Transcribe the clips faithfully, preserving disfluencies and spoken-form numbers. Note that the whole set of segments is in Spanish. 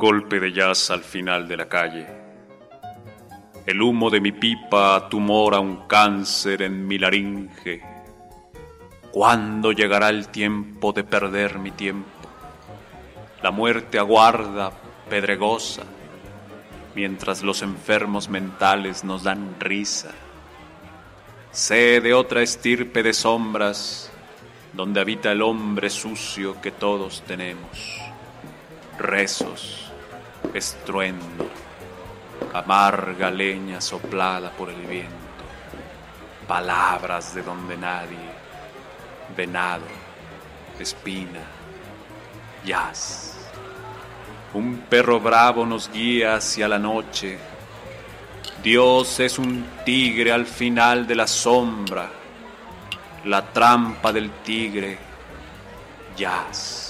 golpe de jazz al final de la calle. El humo de mi pipa tumora un cáncer en mi laringe. ¿Cuándo llegará el tiempo de perder mi tiempo? La muerte aguarda, pedregosa, mientras los enfermos mentales nos dan risa. Sé de otra estirpe de sombras, donde habita el hombre sucio que todos tenemos. Rezos, estruendo, amarga leña soplada por el viento, palabras de donde nadie, venado, espina, jazz. Un perro bravo nos guía hacia la noche. Dios es un tigre al final de la sombra, la trampa del tigre, jazz.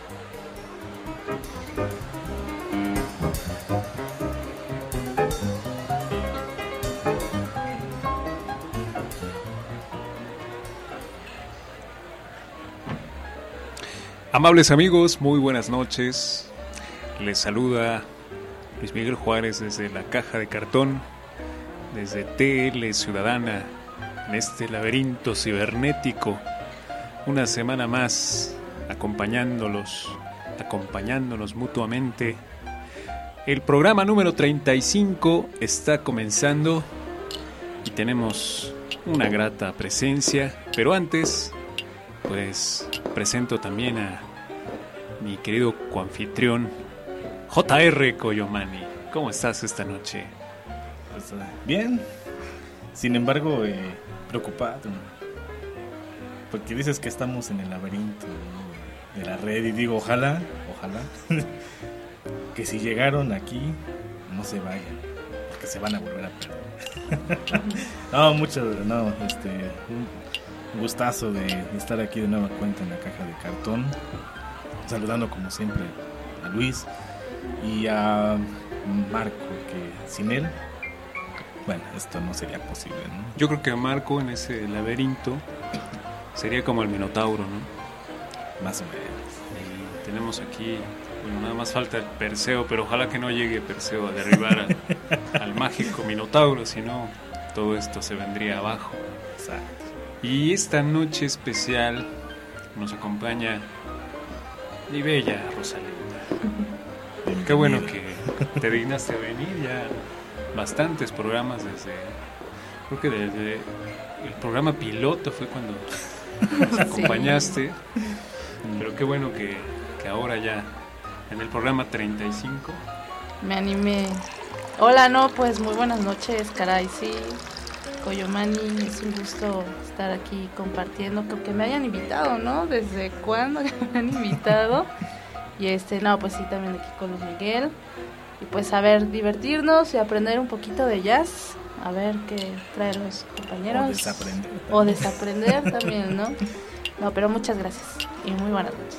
Amables amigos, muy buenas noches. Les saluda Luis Miguel Juárez desde la caja de cartón, desde T L Ciudadana, en este laberinto cibernético. Una semana más acompañándolos, acompañándonos mutuamente. El programa número treinta y cinco está comenzando y tenemos una grata presencia, pero antes, pues presento también a mi querido coanfitrión J R Coyomani. ¿Cómo estás esta noche? Pues, bien, sin embargo eh, preocupado, ¿no? Porque dices que estamos en el laberinto, ¿no?, de la red, y digo, ojalá, ojalá que si llegaron aquí no se vayan, porque se van a volver a perder. No, mucho, no, este, un gustazo de, de estar aquí de nueva cuenta en la caja de cartón, saludando como siempre a Luis y a Marco, que sin él, bueno, esto no sería posible, ¿no? Yo creo que a Marco en ese laberinto sería como el Minotauro, ¿no? Más o menos. Y tenemos aquí, bueno, nada más falta el Perseo, pero ojalá que no llegue Perseo a derribar al, al mágico Minotauro, si no, todo esto se vendría abajo. Exacto. Y esta noche especial nos acompaña mi bella Rosalinda. Bienvenida. Qué bueno que te dignaste a venir, ya bastantes programas desde, creo que desde el programa piloto fue cuando nos acompañaste, sí. Pero qué bueno que, que ahora ya en el programa treinta y cinco me animé. Hola, no, pues muy buenas noches, caray, sí, Coyomani, es un gusto estar aquí compartiendo, que me hayan invitado, ¿no? ¿Desde cuándo me han invitado? Y este, no, pues sí, también aquí con Luis Miguel. Y pues a ver, divertirnos y aprender un poquito de jazz, a ver qué traen los compañeros. O desaprender. O desaprender también, ¿no? No, pero muchas gracias y muy buenas noches.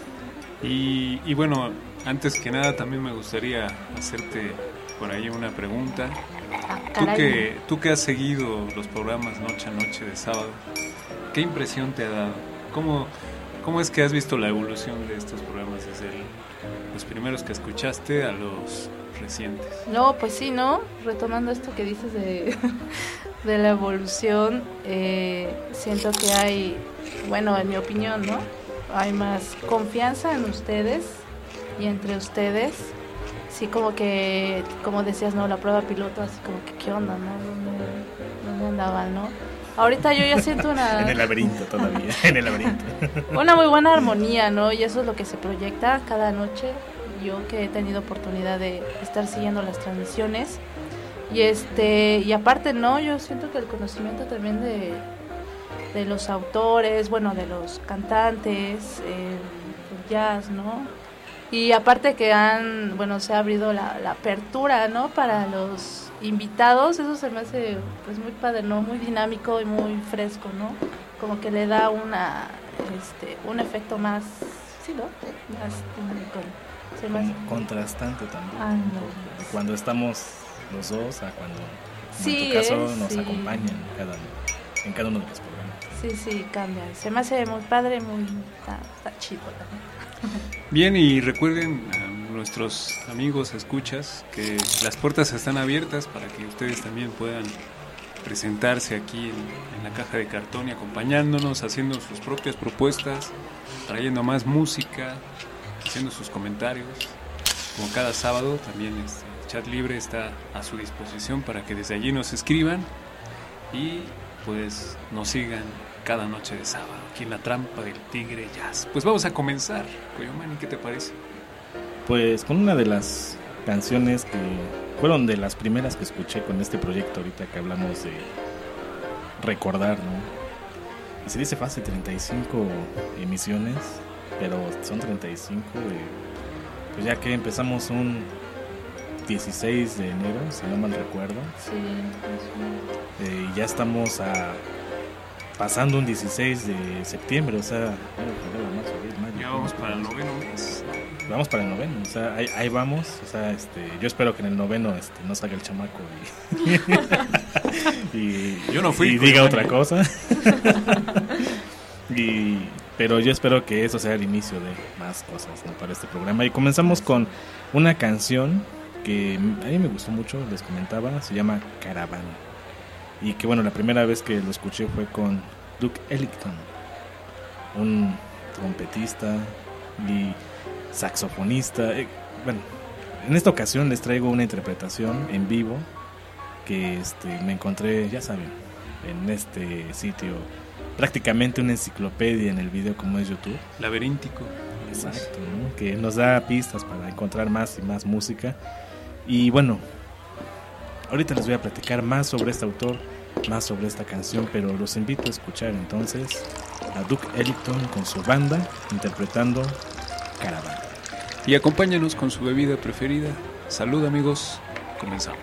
Y, y bueno, antes que nada también me gustaría hacerte por ahí una pregunta. Ah, tú que tú que has seguido los programas noche a noche de sábado, ¿qué impresión te ha dado? ¿Cómo, cómo es que has visto la evolución de estos programas desde el, los primeros que escuchaste a los recientes? No, pues sí, ¿no? Retomando esto que dices de, de la evolución, eh, siento que hay, bueno, en mi opinión, ¿no? Hay más confianza en ustedes y entre ustedes. Sí, como que, como decías, ¿no? La prueba piloto, así como que, ¿qué onda, no? ¿Dónde, dónde andaban, no? Ahorita yo ya siento una... En el laberinto todavía, en el laberinto. Una muy buena armonía, ¿no? Y eso es lo que se proyecta cada noche. Yo que he tenido oportunidad de estar siguiendo las transmisiones. Y este y aparte, ¿no? Yo siento que el conocimiento también de, de los autores, bueno, de los cantantes, eh, el jazz, ¿no? Y aparte que han, bueno, se ha abrido la, la apertura, ¿no? Para los invitados, eso se me hace pues muy padre, ¿no? Muy dinámico y muy fresco, ¿no? Como que le da una, este, un efecto más, sí, ¿no? Más dinámico. Se me hace... Contrastante también. Ah, no. De cuando estamos los dos a cuando, sí, en tu caso, es, nos sí. acompañan cada, en cada uno de los programas. Sí, sí, cambia. Se me hace muy padre, muy... Está, está chido también. Bien, y recuerden, nuestros amigos escuchas que las puertas están abiertas para que ustedes también puedan presentarse aquí en, en la caja de cartón y acompañándonos, haciendo sus propias propuestas, trayendo más música, haciendo sus comentarios. Como cada sábado, también este, el chat libre está a su disposición para que desde allí nos escriban y pues nos sigan cada noche de sábado aquí en la trampa del Tigre Jazz. Pues vamos a comenzar, Coyomani, ¿qué te parece? Pues con una de las canciones que fueron de las primeras que escuché con este proyecto ahorita que hablamos de recordar, ¿no? Y se dice fácil, treinta y cinco emisiones, pero son treinta y cinco de, pues ya que empezamos un dieciséis de enero, si no mal recuerdo. Sí, pues, eh, y ya estamos a pasando un dieciséis de septiembre, o sea, enero, febrero, marzo, abril, mayo, Ya vamos junio, para el julio. noveno mes. Vamos para el noveno, o sea, ahí, ahí vamos, o sea, este, yo espero que en el noveno este, no salga el chamaco y, y, Yo no fui, y diga Coyomani. otra cosa. y, pero yo espero que eso sea el inicio de más cosas, ¿no? Para este programa. Y comenzamos con una canción que a mí me gustó mucho, les comentaba, se llama Caravana. Y que bueno, la primera vez que lo escuché fue con Duke Ellington, un trompetista y saxofonista. Eh, bueno, en esta ocasión les traigo una interpretación en vivo que este, me encontré, ya saben, en este sitio, prácticamente una enciclopedia en el video como es YouTube. Laberíntico. Exacto, ¿no? Que nos da pistas para encontrar más y más música. Y bueno, ahorita les voy a platicar más sobre este autor, más sobre esta canción, pero los invito a escuchar entonces a Duke Ellington con su banda interpretando Caravana. Y acompáñanos con su bebida preferida. Salud, amigos. Comenzamos.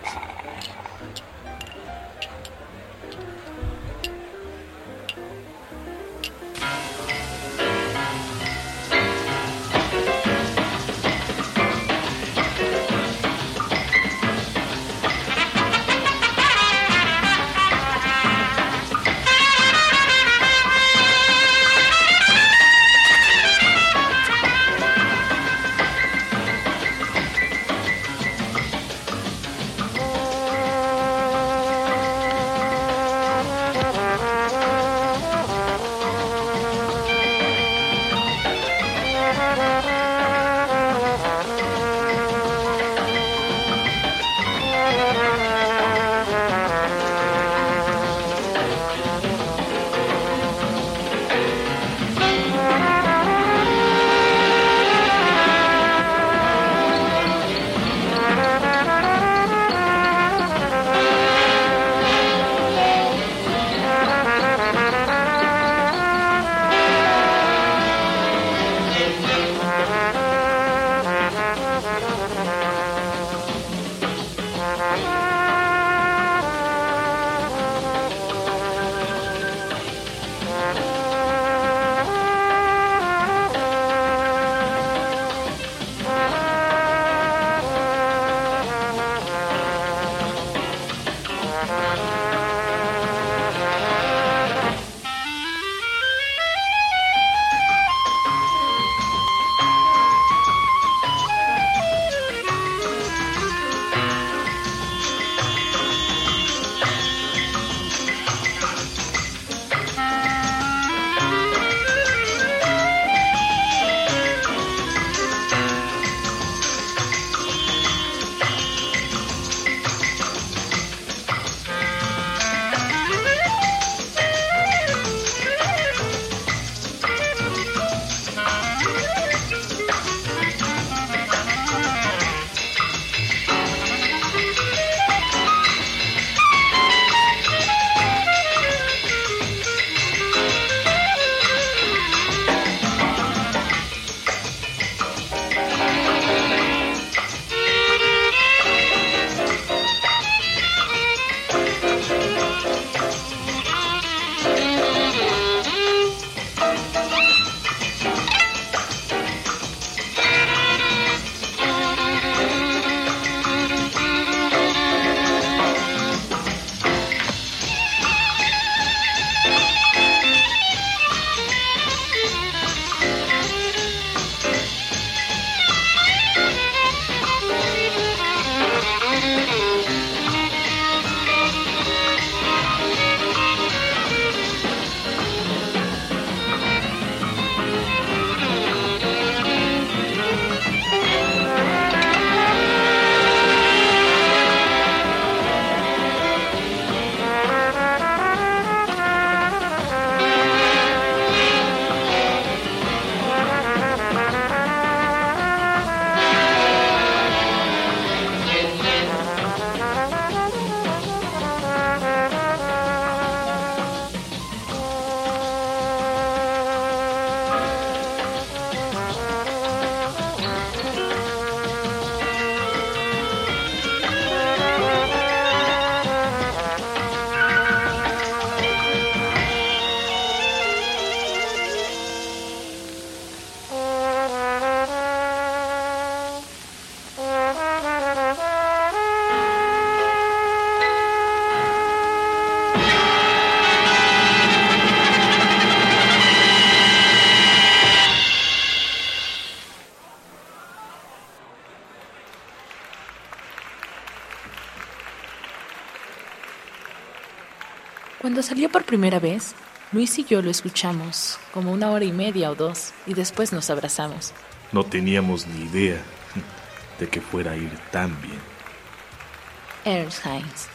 Cuando salió por primera vez, Luis y yo lo escuchamos como una hora y media o dos y después nos abrazamos. No teníamos ni idea de que fuera a ir tan bien. Ernst Heinz.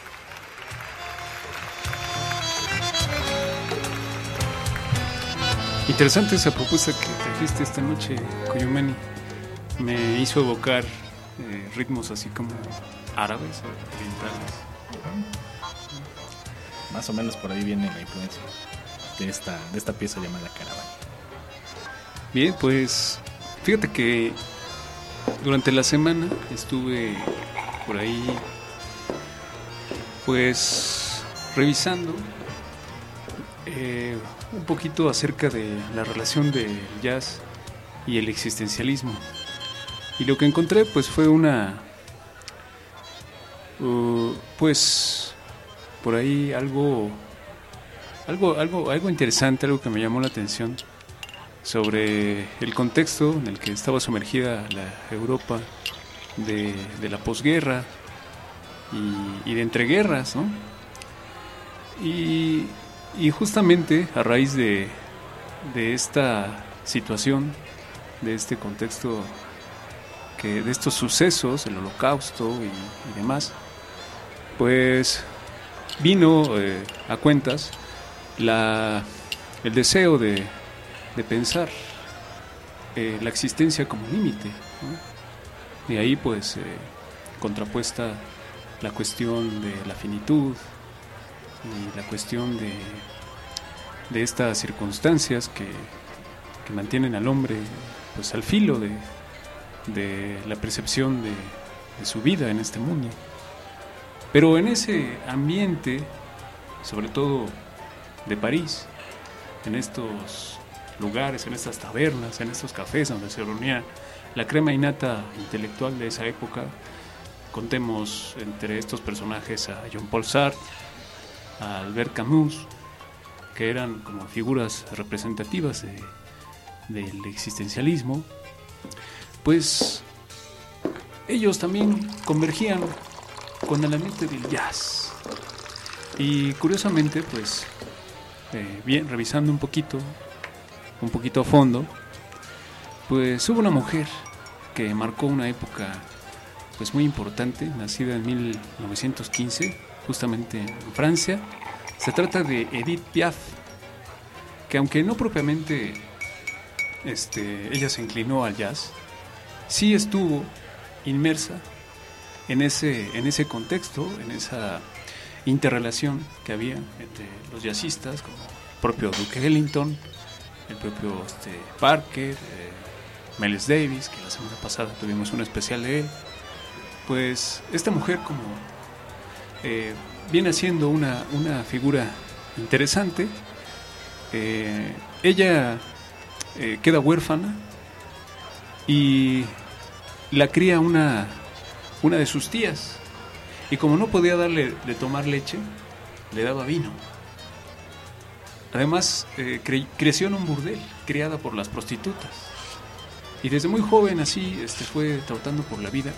Interesante esa propuesta que trajiste esta noche, Cuyumani. Me hizo evocar eh, ritmos así como árabes o orientales. Más o menos por ahí viene la influencia de esta, de esta pieza llamada Caravana. Bien, pues fíjate que durante la semana estuve por ahí pues revisando eh, un poquito acerca de la relación del jazz y el existencialismo, y lo que encontré pues fue una uh, pues por ahí algo algo algo algo interesante, algo que me llamó la atención sobre el contexto en el que estaba sumergida la Europa de, de la posguerra y, y de entreguerras, ¿no? Y, y justamente a raíz de, de esta situación, de este contexto, que, de estos sucesos, el Holocausto y, y demás, pues vino eh, a cuentas la, el deseo de de pensar eh, la existencia como límite, ¿no? Y ahí pues eh, contrapuesta la cuestión de la finitud y la cuestión de, de estas circunstancias que, que mantienen al hombre pues al filo de, de la percepción de, de su vida en este mundo. Pero en ese ambiente, sobre todo de París, en estos lugares, en estas tabernas, en estos cafés donde se reunía la crema innata intelectual de esa época, contemos entre estos personajes a Jean-Paul Sartre, a Albert Camus, que eran como figuras representativas de, del existencialismo, pues ellos también convergían con el ambiente del jazz. Y curiosamente, pues eh, bien, revisando un poquito un poquito a fondo, pues hubo una mujer que marcó una época pues muy importante, nacida en mil novecientos quince, justamente en Francia. Se trata de Edith Piaf, que aunque no propiamente este, ella se inclinó al jazz, sí estuvo inmersa en ese, en ese contexto, en esa interrelación que había entre los jazzistas, como el propio Duke Ellington, el propio este, Parker, eh, Miles Davis, que la semana pasada tuvimos un especial de él. Pues esta mujer como eh, viene siendo una, una figura interesante. Eh, ella eh, queda huérfana y la cría una, una de sus tías, y como no podía darle de tomar leche, le daba vino. Además, eh, cre- creció en un burdel, criada por las prostitutas. Y desde muy joven así este, fue tratando por la vida.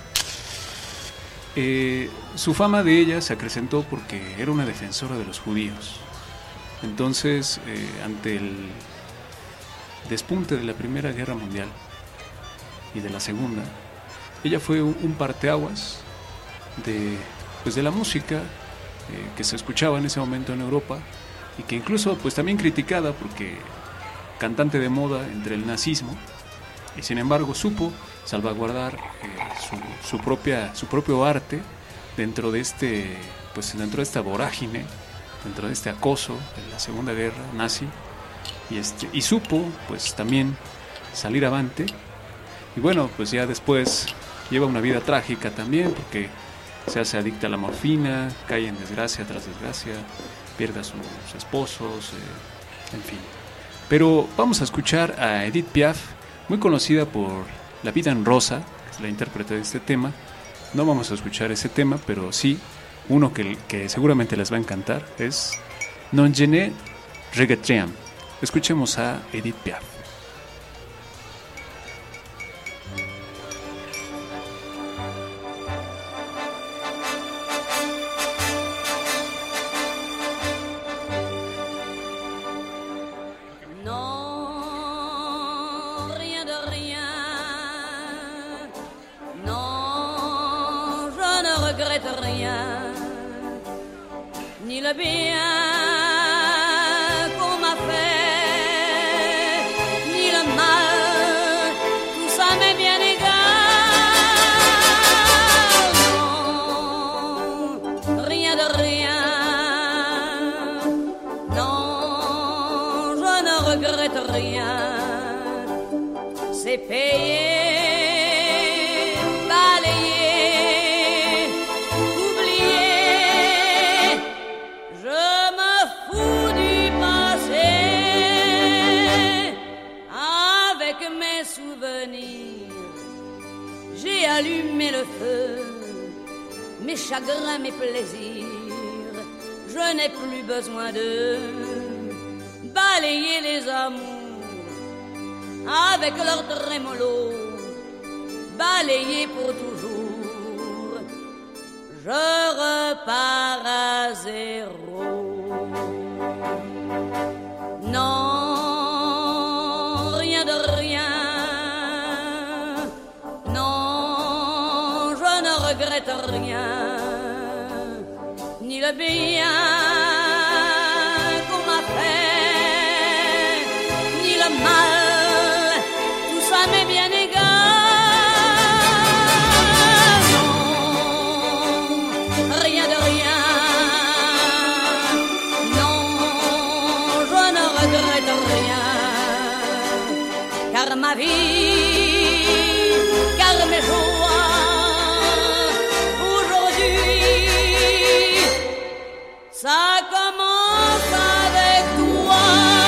Eh, su fama de ella se acrecentó porque era una defensora de los judíos. Entonces, eh, ante el despunte de la Primera Guerra Mundial y de la Segunda, ella fue un, un parteaguas de, pues, de la música eh, que se escuchaba en ese momento en Europa, y que incluso pues también criticada porque cantante de moda entre el nazismo, y sin embargo supo salvaguardar eh, su, su propia su propio arte dentro de este pues dentro de esta vorágine, dentro de este acoso de la Segunda Guerra nazi, y este y supo pues también salir avante. Y bueno, pues ya después lleva una vida trágica también, porque se hace adicta a la morfina, cae en desgracia tras desgracia, pierde a sus esposos, eh, en fin. Pero vamos a escuchar a Edith Piaf, muy conocida por La vida en rosa, que es la intérprete de este tema. No vamos a escuchar ese tema, pero sí uno que, que seguramente les va a encantar, es Non je ne regrette rien. Escuchemos a Edith Piaf. regrette rien, ni le bien qu'on m'a fait, ni le mal, tout ça m'est bien égal. Non, rien de rien, non, je ne regrette rien, c'est payé. Allumer le feu, mes chagrins, mes plaisirs, je n'ai plus besoin de balayer les amours avec leur trémolo, balayer pour toujours, je repars à zéro. Non, rien de rien, regrette rien, ni le bien qu'on m'a fait, ni le mal, tout ça m'est bien égal. Non, rien de rien, non, je ne regrette rien, car ma vie, car mes jours, ça commence avec toi.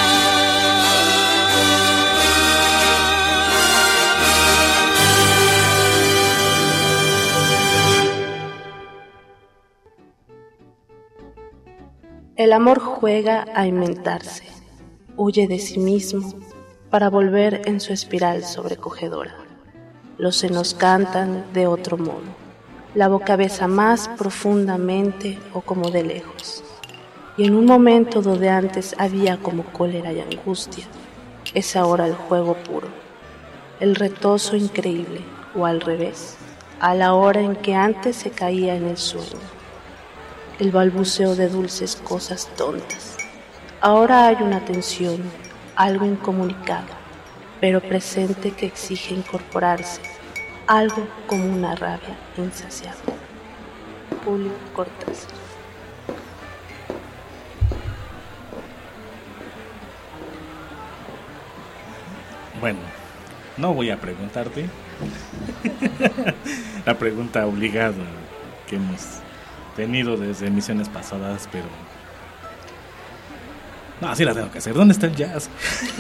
El amor juega a inventarse, huye de sí mismo para volver en su espiral sobrecogedora. Los senos cantan de otro modo. La boca besa más profundamente o como de lejos. Y en un momento donde antes había como cólera y angustia, es ahora el juego puro, el retozo increíble, o al revés, a la hora en que antes se caía en el sueño. El balbuceo de dulces cosas tontas. Ahora hay una tensión, algo incomunicado, pero presente que exige incorporarse, algo como una rabia insaciable. Julio Cortázar. Bueno, no voy a preguntarte la pregunta obligada que hemos tenido desde emisiones pasadas, pero no, sí la tengo que hacer. ¿Dónde está el jazz?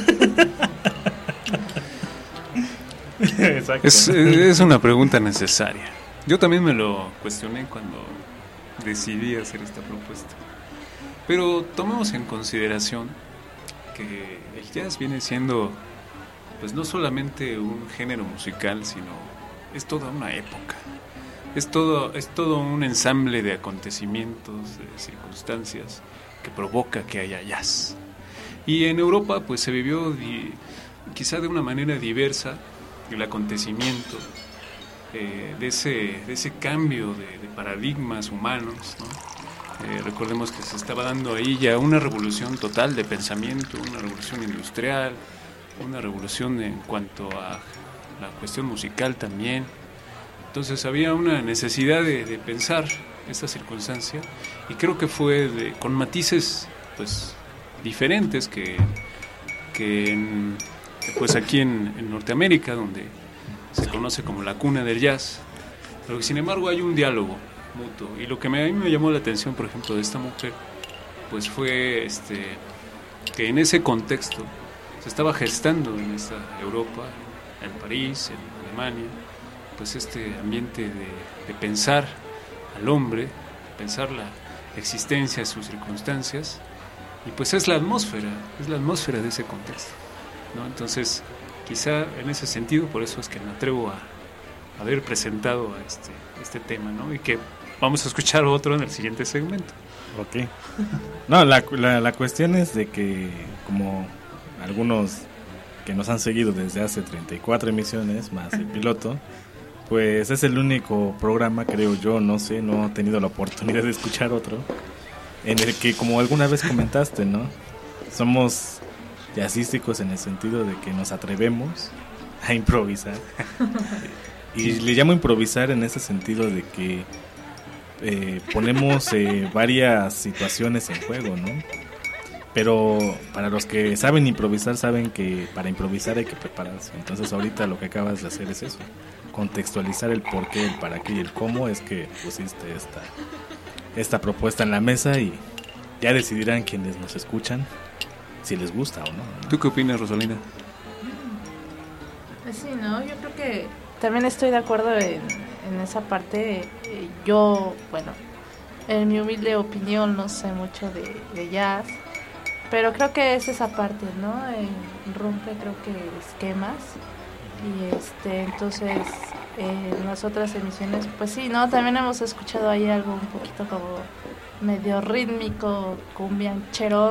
Exacto. Es, es una pregunta necesaria. Yo también me lo cuestioné cuando decidí hacer esta propuesta. Pero tomemos en consideración que el jazz viene siendo, pues, no solamente un género musical, sino es toda una época. Es todo, es todo un ensamble de acontecimientos, de circunstancias que provoca que haya jazz. Y en Europa, pues, se vivió di, quizá de una manera diversa el acontecimiento eh, de ese de ese cambio de, de paradigmas humanos, ¿no? Eh, recordemos que se estaba dando ahí ya una revolución total de pensamiento, una revolución industrial, una revolución en cuanto a la cuestión musical también. Entonces había una necesidad de, de pensar esta circunstancia, y creo que fue de, con matices, pues, diferentes que, que en, pues aquí en, en Norteamérica, donde se conoce como la cuna del jazz, pero que sin embargo hay un diálogo mutuo. Y lo que me, a mí me llamó la atención, por ejemplo, de esta mujer, pues fue este, que en ese contexto se estaba gestando en esta Europa, en París, en Alemania, pues este ambiente de, de pensar al hombre, de pensar la existencia, sus circunstancias, y pues es la atmósfera, es la atmósfera de ese contexto, ¿no? Entonces, quizá en ese sentido, por eso es que me atrevo a, a haber presentado a este, este tema, ¿no? Y que vamos a escuchar otro en el siguiente segmento. Ok. No, la, la, la cuestión es de que, como algunos que nos han seguido desde hace treinta y cuatro emisiones, más el piloto, Pues es el único programa, creo yo, no sé, no he tenido la oportunidad de escuchar otro, en el que, como alguna vez comentaste, ¿no? Somos jazzísticos en el sentido de que nos atrevemos a improvisar. Y le llamo improvisar en ese sentido de que eh, ponemos eh, varias situaciones en juego, ¿no? Pero para los que saben improvisar, saben que para improvisar hay que prepararse. Entonces ahorita lo que acabas de hacer es eso, contextualizar el por qué, el para qué y el cómo es que pusiste esta, esta propuesta en la mesa, y ya decidirán quienes nos escuchan si les gusta o no, ¿no? ¿Tú qué opinas, Rosalinda? Pues sí, ¿no? Yo creo que también estoy de acuerdo en, en esa parte. Eh, yo, bueno, en mi humilde opinión no sé mucho de, de jazz, pero creo que es esa parte, ¿no? Eh, rompe, creo que esquemas. Y este, entonces, eh, en las otras emisiones, pues sí, ¿no? También hemos escuchado ahí algo un poquito como medio rítmico, cumbiancherón.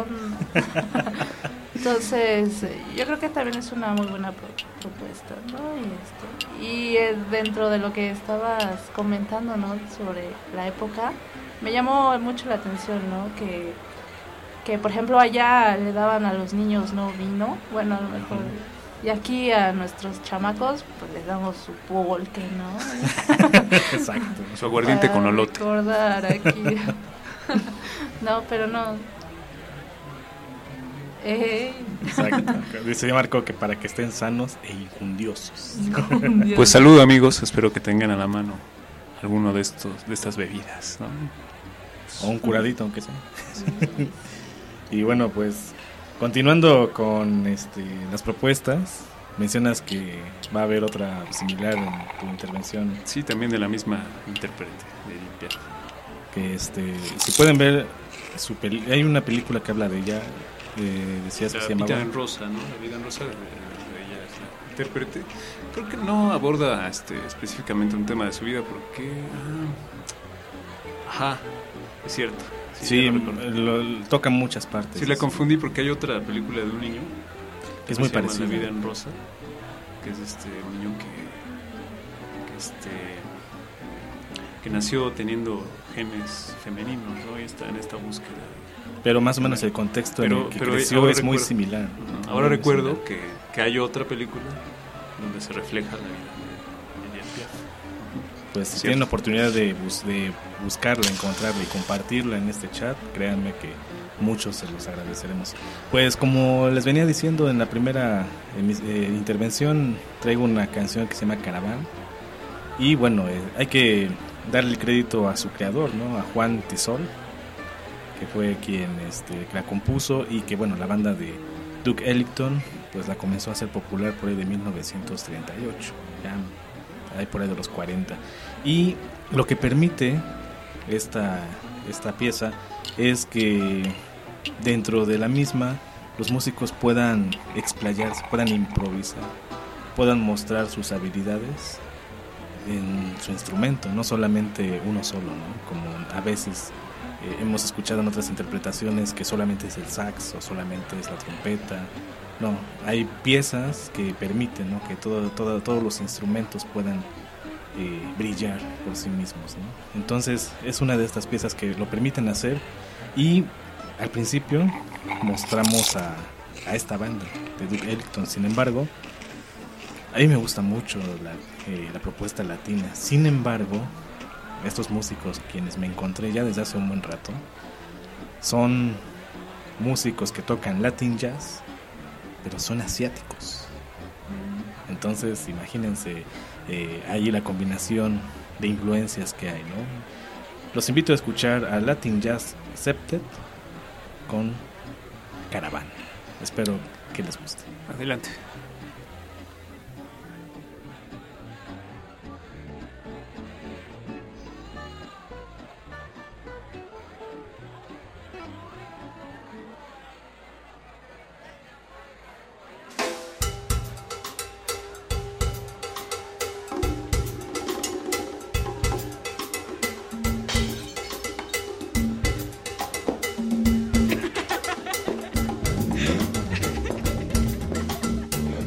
Entonces, yo creo que también es una muy buena pro- propuesta, ¿no? Y, este, y eh, dentro de lo que estabas comentando, ¿no? Sobre la época, me llamó mucho la atención, ¿no? Que, que por ejemplo, allá le daban a los niños, ¿no? Vino, bueno, a lo mejor, y aquí a nuestros chamacos, pues les damos su pulque, ¿no? Exacto. Su aguardiente Para con olote. recordar aquí. No, pero no. Eh, Exacto. Dice Marco que para que estén sanos e injundiosos. Pues saludo, amigos, espero que tengan a la mano alguno de estos de estas bebidas, ¿no? O un curadito, aunque sea. Y bueno, pues continuando con este, las propuestas, mencionas que va a haber otra similar en tu intervención, Sí, también de la misma intérprete de Edith Piaf. que este, si pueden ver su peli- hay una película que habla de ella, eh, decías que La se llamaba vida en rosa, ¿no? La vida en rosa, de, de ella es la intérprete. Creo que no aborda este, específicamente un tema de su vida, porque... ah, ajá, es cierto. Sí, ya lo recuerdo. lo- lo- toca muchas partes. Sí, la confundí porque hay otra película de un niño Que es muy se llama parecida. La vida en rosa, que es este un niño que, que este que nació teniendo genes femeninos, ¿no? Y está en esta búsqueda. Pero más o menos el contexto en Pero- el que pero creció ahora es muy recuerdo- similar. Ujú. Ahora Muy recuerdo similar. que, que hay otra película donde se refleja la vida de Edith Piaf. Pues si Cierto. tienen la oportunidad de, bus- de buscarla, encontrarla y compartirla en este chat, créanme que muchos se los agradeceremos. Pues como les venía diciendo en la primera emis- eh, intervención, traigo una canción que se llama Caraván. Y bueno, eh, hay que darle el crédito a su creador, ¿no? A Juan Tisol, que fue quien este, la compuso, y que bueno, la banda de Duke Ellington pues la comenzó a hacer popular por ahí de mil novecientos treinta y ocho, ya ahí por ahí de los cuarenta. Y lo que permite esta, esta pieza es que dentro de la misma los músicos puedan explayarse, puedan improvisar, puedan mostrar sus habilidades en su instrumento, no solamente uno solo, ¿no? Como a veces eh, hemos escuchado en otras interpretaciones que solamente es el sax o solamente es la trompeta. No, hay piezas que permiten, ¿no? Que todo, todo, todos los instrumentos puedan eh, brillar por sí mismos, ¿no? Entonces es una de estas piezas que lo permiten hacer. Y al principio mostramos a, a esta banda de Duke Ellington. Sin embargo, a mí me gusta mucho la, eh, la propuesta latina. Sin embargo, estos músicos, quienes me encontré ya desde hace un buen rato, son músicos que tocan Latin Jazz, pero son asiáticos. Entonces, imagínense eh, ahí la combinación de influencias que hay, ¿no? Los invito a escuchar a Latin Jazz Septet con Caravan. Espero que les guste. Adelante. Thank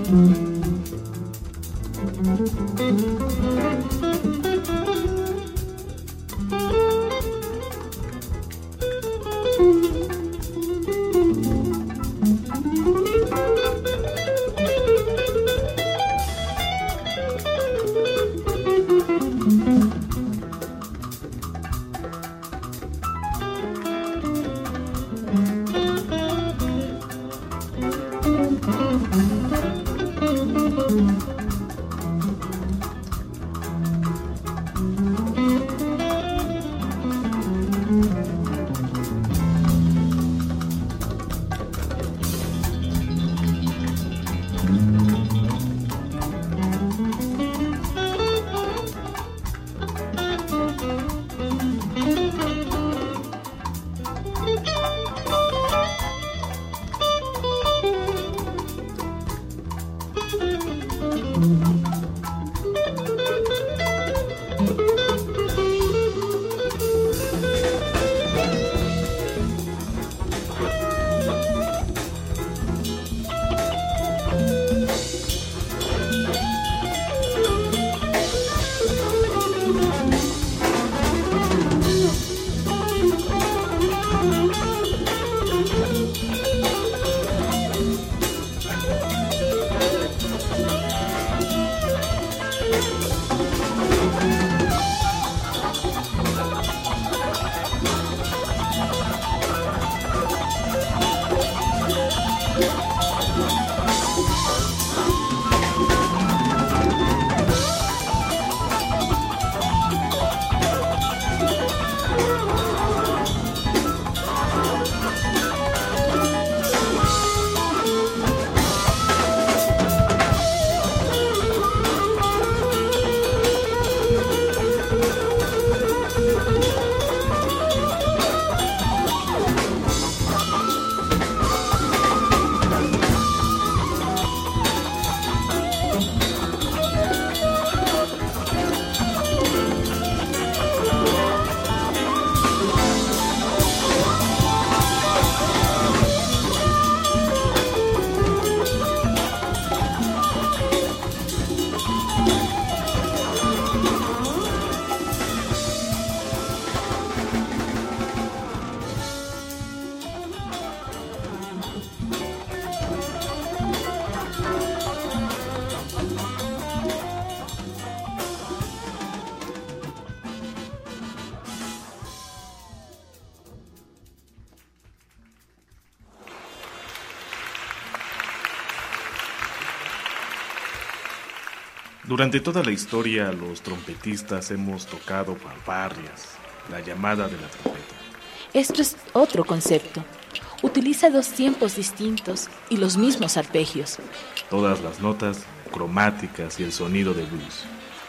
Durante toda la historia, los trompetistas hemos tocado fanfarrias, la llamada de la trompeta. Esto es otro concepto. Utiliza dos tiempos distintos y los mismos arpegios. Todas las notas cromáticas y el sonido de blues.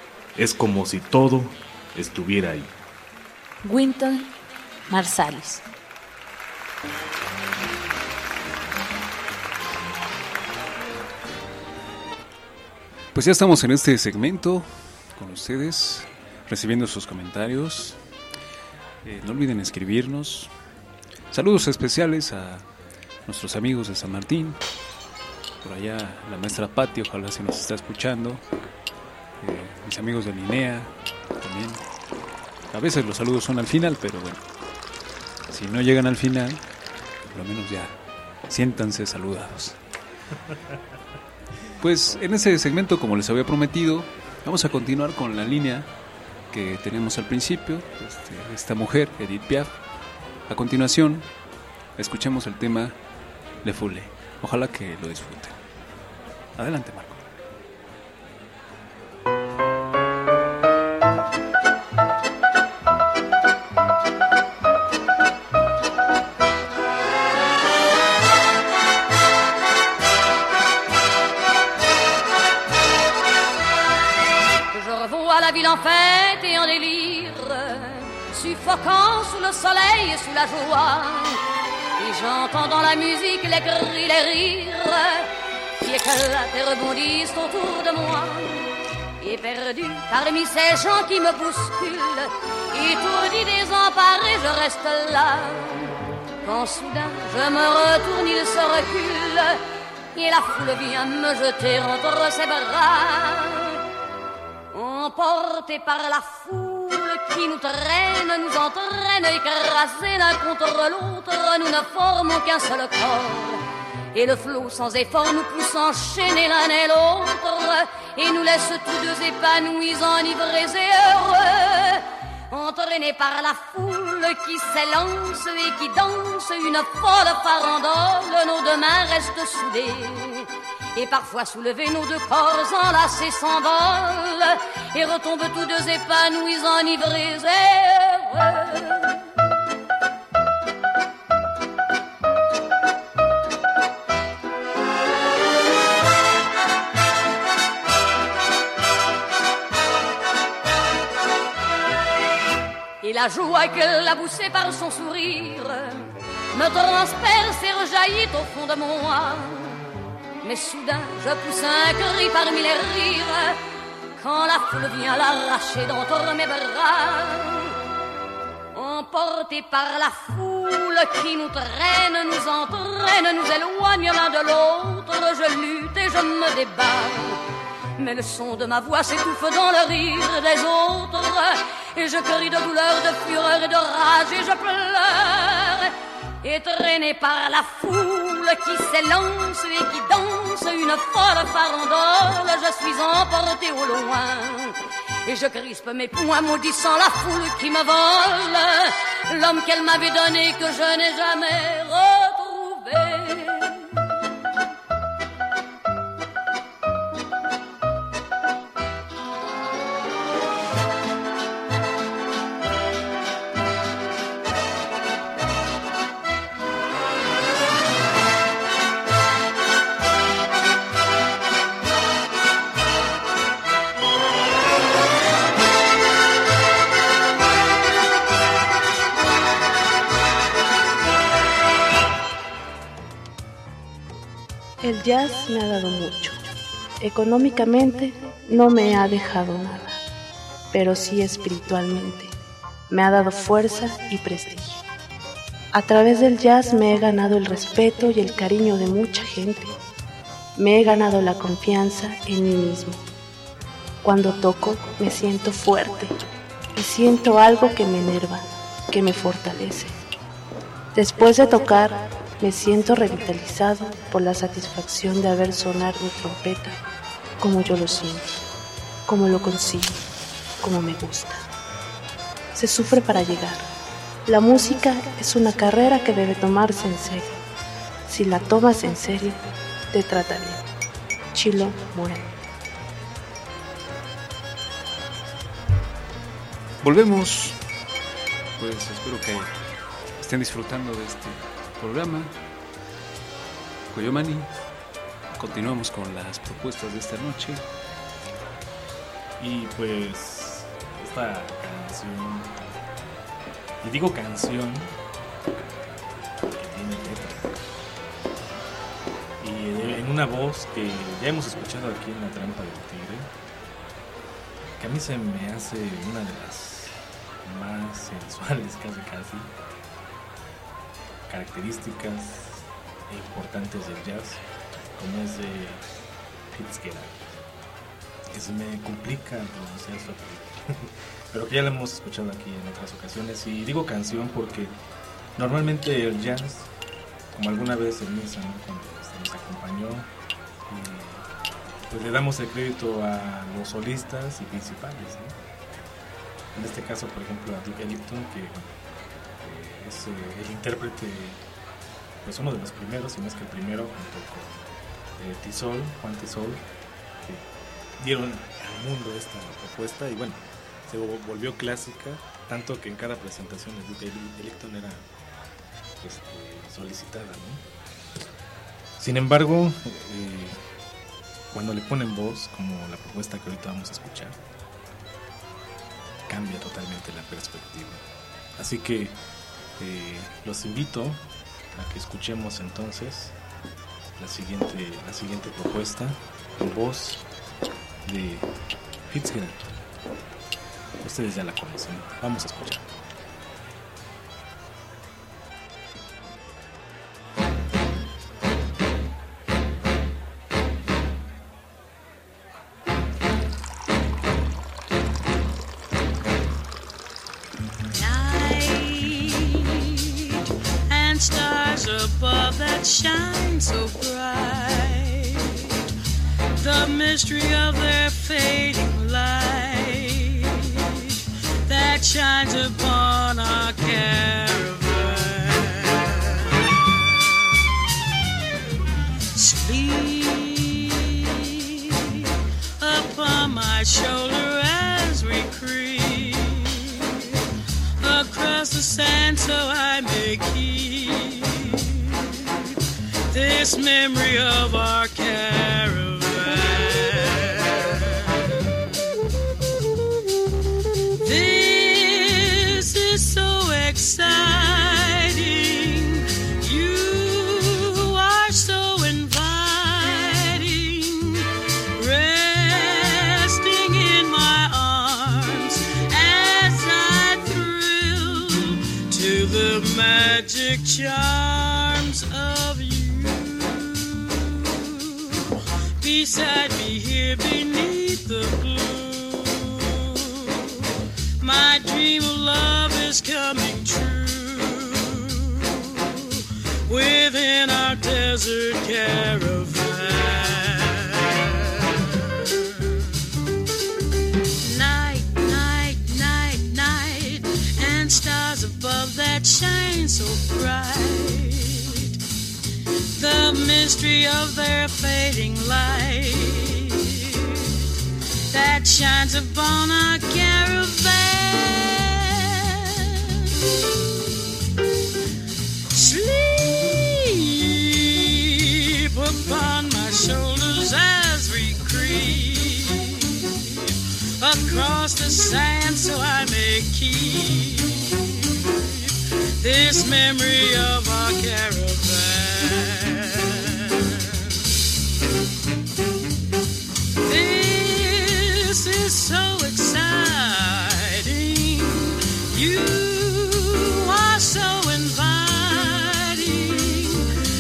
Es como si todo estuviera ahí. Wynton Marsalis. Pues ya estamos en este segmento con ustedes, recibiendo sus comentarios. Eh, no olviden escribirnos. Saludos especiales a nuestros amigos de San Martín. Por allá la maestra Pati, ojalá se nos está escuchando. Eh, mis amigos de Linea también. A veces los saludos son al final, pero bueno, si no llegan al final, por lo menos ya siéntanse saludados. Pues en ese segmento, como les había prometido, vamos a continuar con la línea que tenemos al principio, este, esta mujer, Edith Piaf. A continuación, escuchemos el tema Le Foule. Ojalá que lo disfruten. Adelante, Marco. La ville en fête et en délire, suffocant sous le soleil et sous la joie. Et j'entends dans la musique les cris, les rires qui éclatent et rebondissent autour de moi. Et perdu parmi ces gens qui me bousculent, étourdi, désemparé, je reste là. Quand soudain je me retourne, il se recule. et la foule vient me jeter entre ses bras. Emportés par la foule qui nous traîne, nous entraîne, écrasés l'un contre l'autre, nous ne formons qu'un seul corps. Et le flot sans effort nous pousse enchaîner l'un et l'autre, et nous laisse tous deux épanouis, enivrés et heureux. Entraînés par la foule qui s'élance et qui danse une folle farandole, nos deux mains restent soudées. Et parfois soulevés, nos deux corps enlacés s'envolent et retombent tous deux épanouis, enivrés et heureux. Et la joie qu'elle a poussée par son sourire me transperce et rejaillit au fond de moi. Mais soudain je pousse un cri parmi les rires quand la foule vient l'arracher d'entre mes bras. Emportés par la foule qui nous traîne, nous entraîne, nous éloigne l'un de l'autre, je lutte et je me débat. Mais le son de ma voix s'étouffe dans le rire des autres, et je crie de douleur, de fureur et de rage, et je pleure. Et traîné par la foule qui s'élance et qui danse une folle farandole, je suis emporté au loin. Et je crispe mes poings maudissant la foule qui me vole l'homme qu'elle m'avait donné, que je n'ai jamais retrouvé. El jazz me ha dado mucho. Económicamente no me ha dejado nada, pero sí espiritualmente. Me ha dado fuerza y prestigio. A través del jazz me he ganado el respeto y el cariño de mucha gente. Me he ganado la confianza en mí mismo. Cuando toco me siento fuerte y siento algo que me enerva, que me fortalece. Después de tocar, me siento revitalizado por la satisfacción de haber sonar mi trompeta como yo lo siento, como lo consigo, como me gusta. Se sufre para llegar. La música es una carrera que debe tomarse en serio. Si la tomas en serio, te trata bien. Chilo Moreno. Volvemos. Pues espero que estén disfrutando de este programa. Coyomani, continuamos con las propuestas de esta noche. Y pues esta canción, y digo canción porque tiene letra, y en una voz que ya hemos escuchado aquí en La Trampa del Tigre, que a mí se me hace una de las más sensuales casi casi características e importantes del jazz, como es de Fitzgerald, que se me complica pronunciar su apellido, pero que ya lo hemos escuchado aquí en otras ocasiones. Y digo canción porque normalmente el jazz, como alguna vez en misa, ¿no?, cuando nos acompañó, eh, pues le damos el crédito a los solistas y principales, ¿no? En este caso, por ejemplo, a Duke Ellington, que es eh, el intérprete, pues uno de los primeros, si no es que el primero, junto con eh, Tisol, Juan Tisol, que dieron al mundo esta propuesta, y bueno, se volvió clásica, tanto que en cada presentación de Duke Ellington era este, solicitada, ¿no? Sin embargo, eh, cuando le ponen voz, como la propuesta que ahorita vamos a escuchar, cambia totalmente la perspectiva. Así que eh, los invito a que escuchemos entonces la siguiente, la siguiente propuesta en voz de Fitzgerald. Ustedes ya la conocen, vamos a escuchar. shine so bright, the mystery of their fading light that shines upon our caravan. Sleep upon my shoulder as we creep across the sand, so I may keep this memory of our caravan. This is so exciting. You are so inviting, resting in my arms as I thrill to the magic charms of you. Beside me here beneath the blue, my dream of love is coming true within our desert caravan. Night, night, night, night, and stars above that shine so bright, the mystery of their fading light that shines upon our caravan. Sleep upon my shoulders as we creep across the sand, so I may keep this memory of our caravan. This is so exciting. You are so inviting,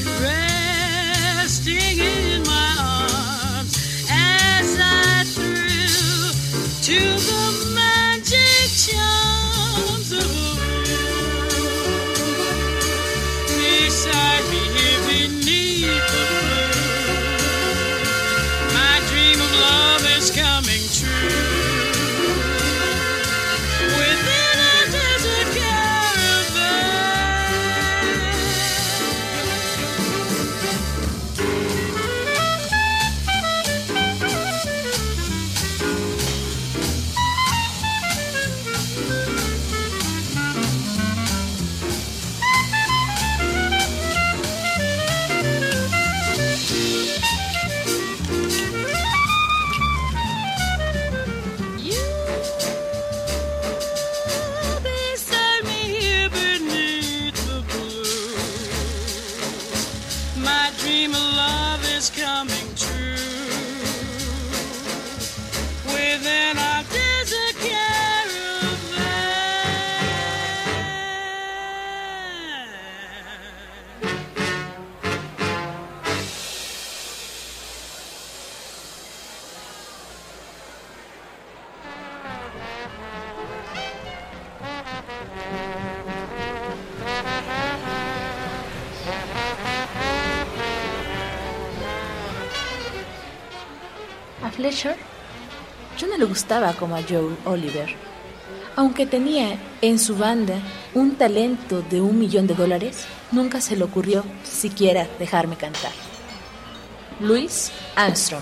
resting in my arms as I thrill to the magic charms of you. Beside me here beneath the blue, my dream of love is coming true within a desert coming true within our desert A Fletcher yo no le gustaba como a Joe Oliver. Aunque tenía en su banda un talento de un millón de dólares, nunca se le ocurrió siquiera dejarme cantar. Louis Armstrong.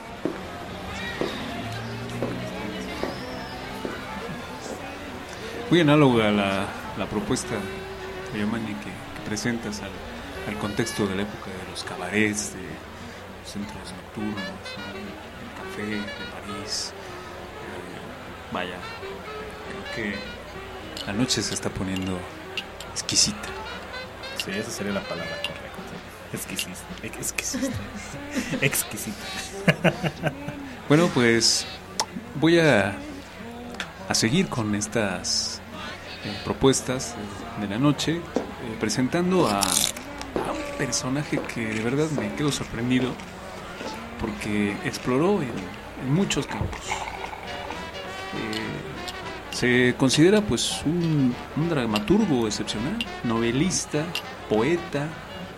Muy análoga a la, la propuesta, Yamani, que, que presentas al, al contexto de la época de los cabarets, de los centros nocturnos, ¿no? El café de París. Eh, vaya, creo que la noche se está poniendo exquisita. Sí, esa sería la palabra correcta. Exquisita. Exquisita. Exquisita. Bueno, pues voy a, a seguir con estas eh, propuestas de la noche, eh, presentando a, a un personaje que de verdad me quedo sorprendido porque exploró en, en muchos campos. Eh, se considera pues un, un dramaturgo excepcional, novelista, poeta,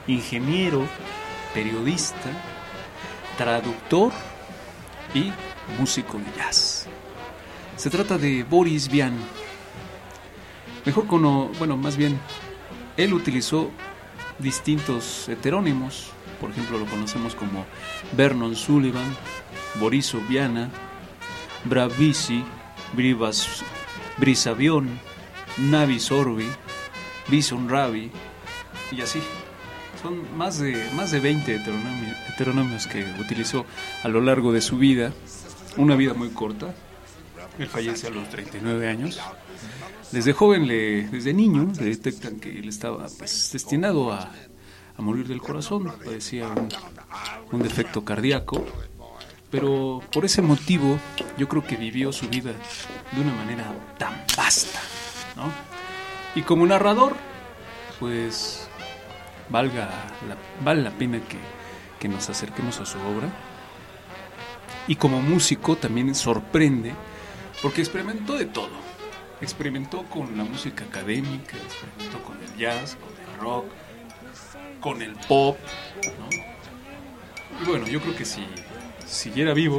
ingeniero, periodista, traductor y músico de jazz. Se trata de Boris Vian. Mejor cono, bueno, más bien, él utilizó distintos heterónimos. Por ejemplo, lo conocemos como Vernon Sullivan, Boris Viana, Bravisi, Brivas, Brisavion, Navi Sorbi, Bison Ravi, y así. Son más de, más de veinte heteronomios, heteronomios que utilizó a lo largo de su vida. Una vida muy corta. Él fallece a los treinta y nueve años. Desde joven, le, desde niño, le detectan que él estaba pues, destinado a, a morir del corazón. Padecía un, un defecto cardíaco. Pero por ese motivo, yo creo que vivió su vida de una manera tan vasta, ¿no? Y como narrador, pues valga la, vale la pena que, que nos acerquemos a su obra. Y como músico también sorprende, porque experimentó de todo. Experimentó con la música académica, experimentó con el jazz, con el rock, con el pop, ¿no? Y bueno, yo creo que si siguiera vivo,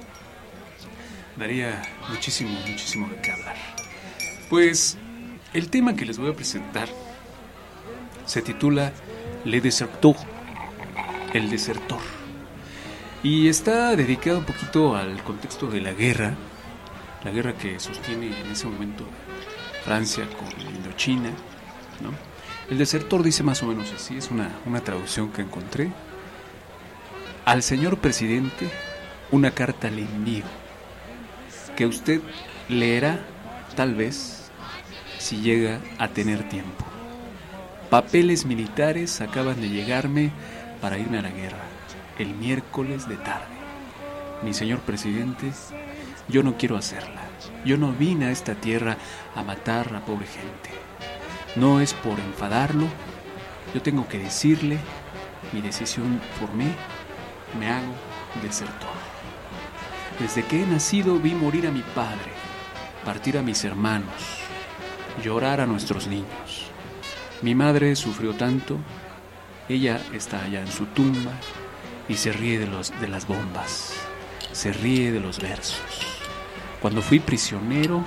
daría muchísimo, muchísimo de qué hablar. Pues el tema que les voy a presentar se titula Le Deserteur, el desertor. Y está dedicado un poquito al contexto de la guerra, la guerra que sostiene en ese momento Francia con Indochina, ¿no? El desertor dice más o menos así, es una, una traducción que encontré. Al señor presidente, una carta le envío, que usted leerá tal vez si llega a tener tiempo. Papeles militares acaban de llegarme para irme a la guerra, el miércoles de tarde. Mi señor presidente, yo no quiero hacerla. Yo no vine a esta tierra a matar a la pobre gente. No es por enfadarlo. Yo tengo que decirle mi decisión por mí. Me hago desertor. Desde que he nacido vi morir a mi padre, partir a mis hermanos, llorar a nuestros niños. Mi madre sufrió tanto. Ella está allá en su tumba y se ríe de, los, de las bombas. Se ríe de los versos. Cuando fui prisionero,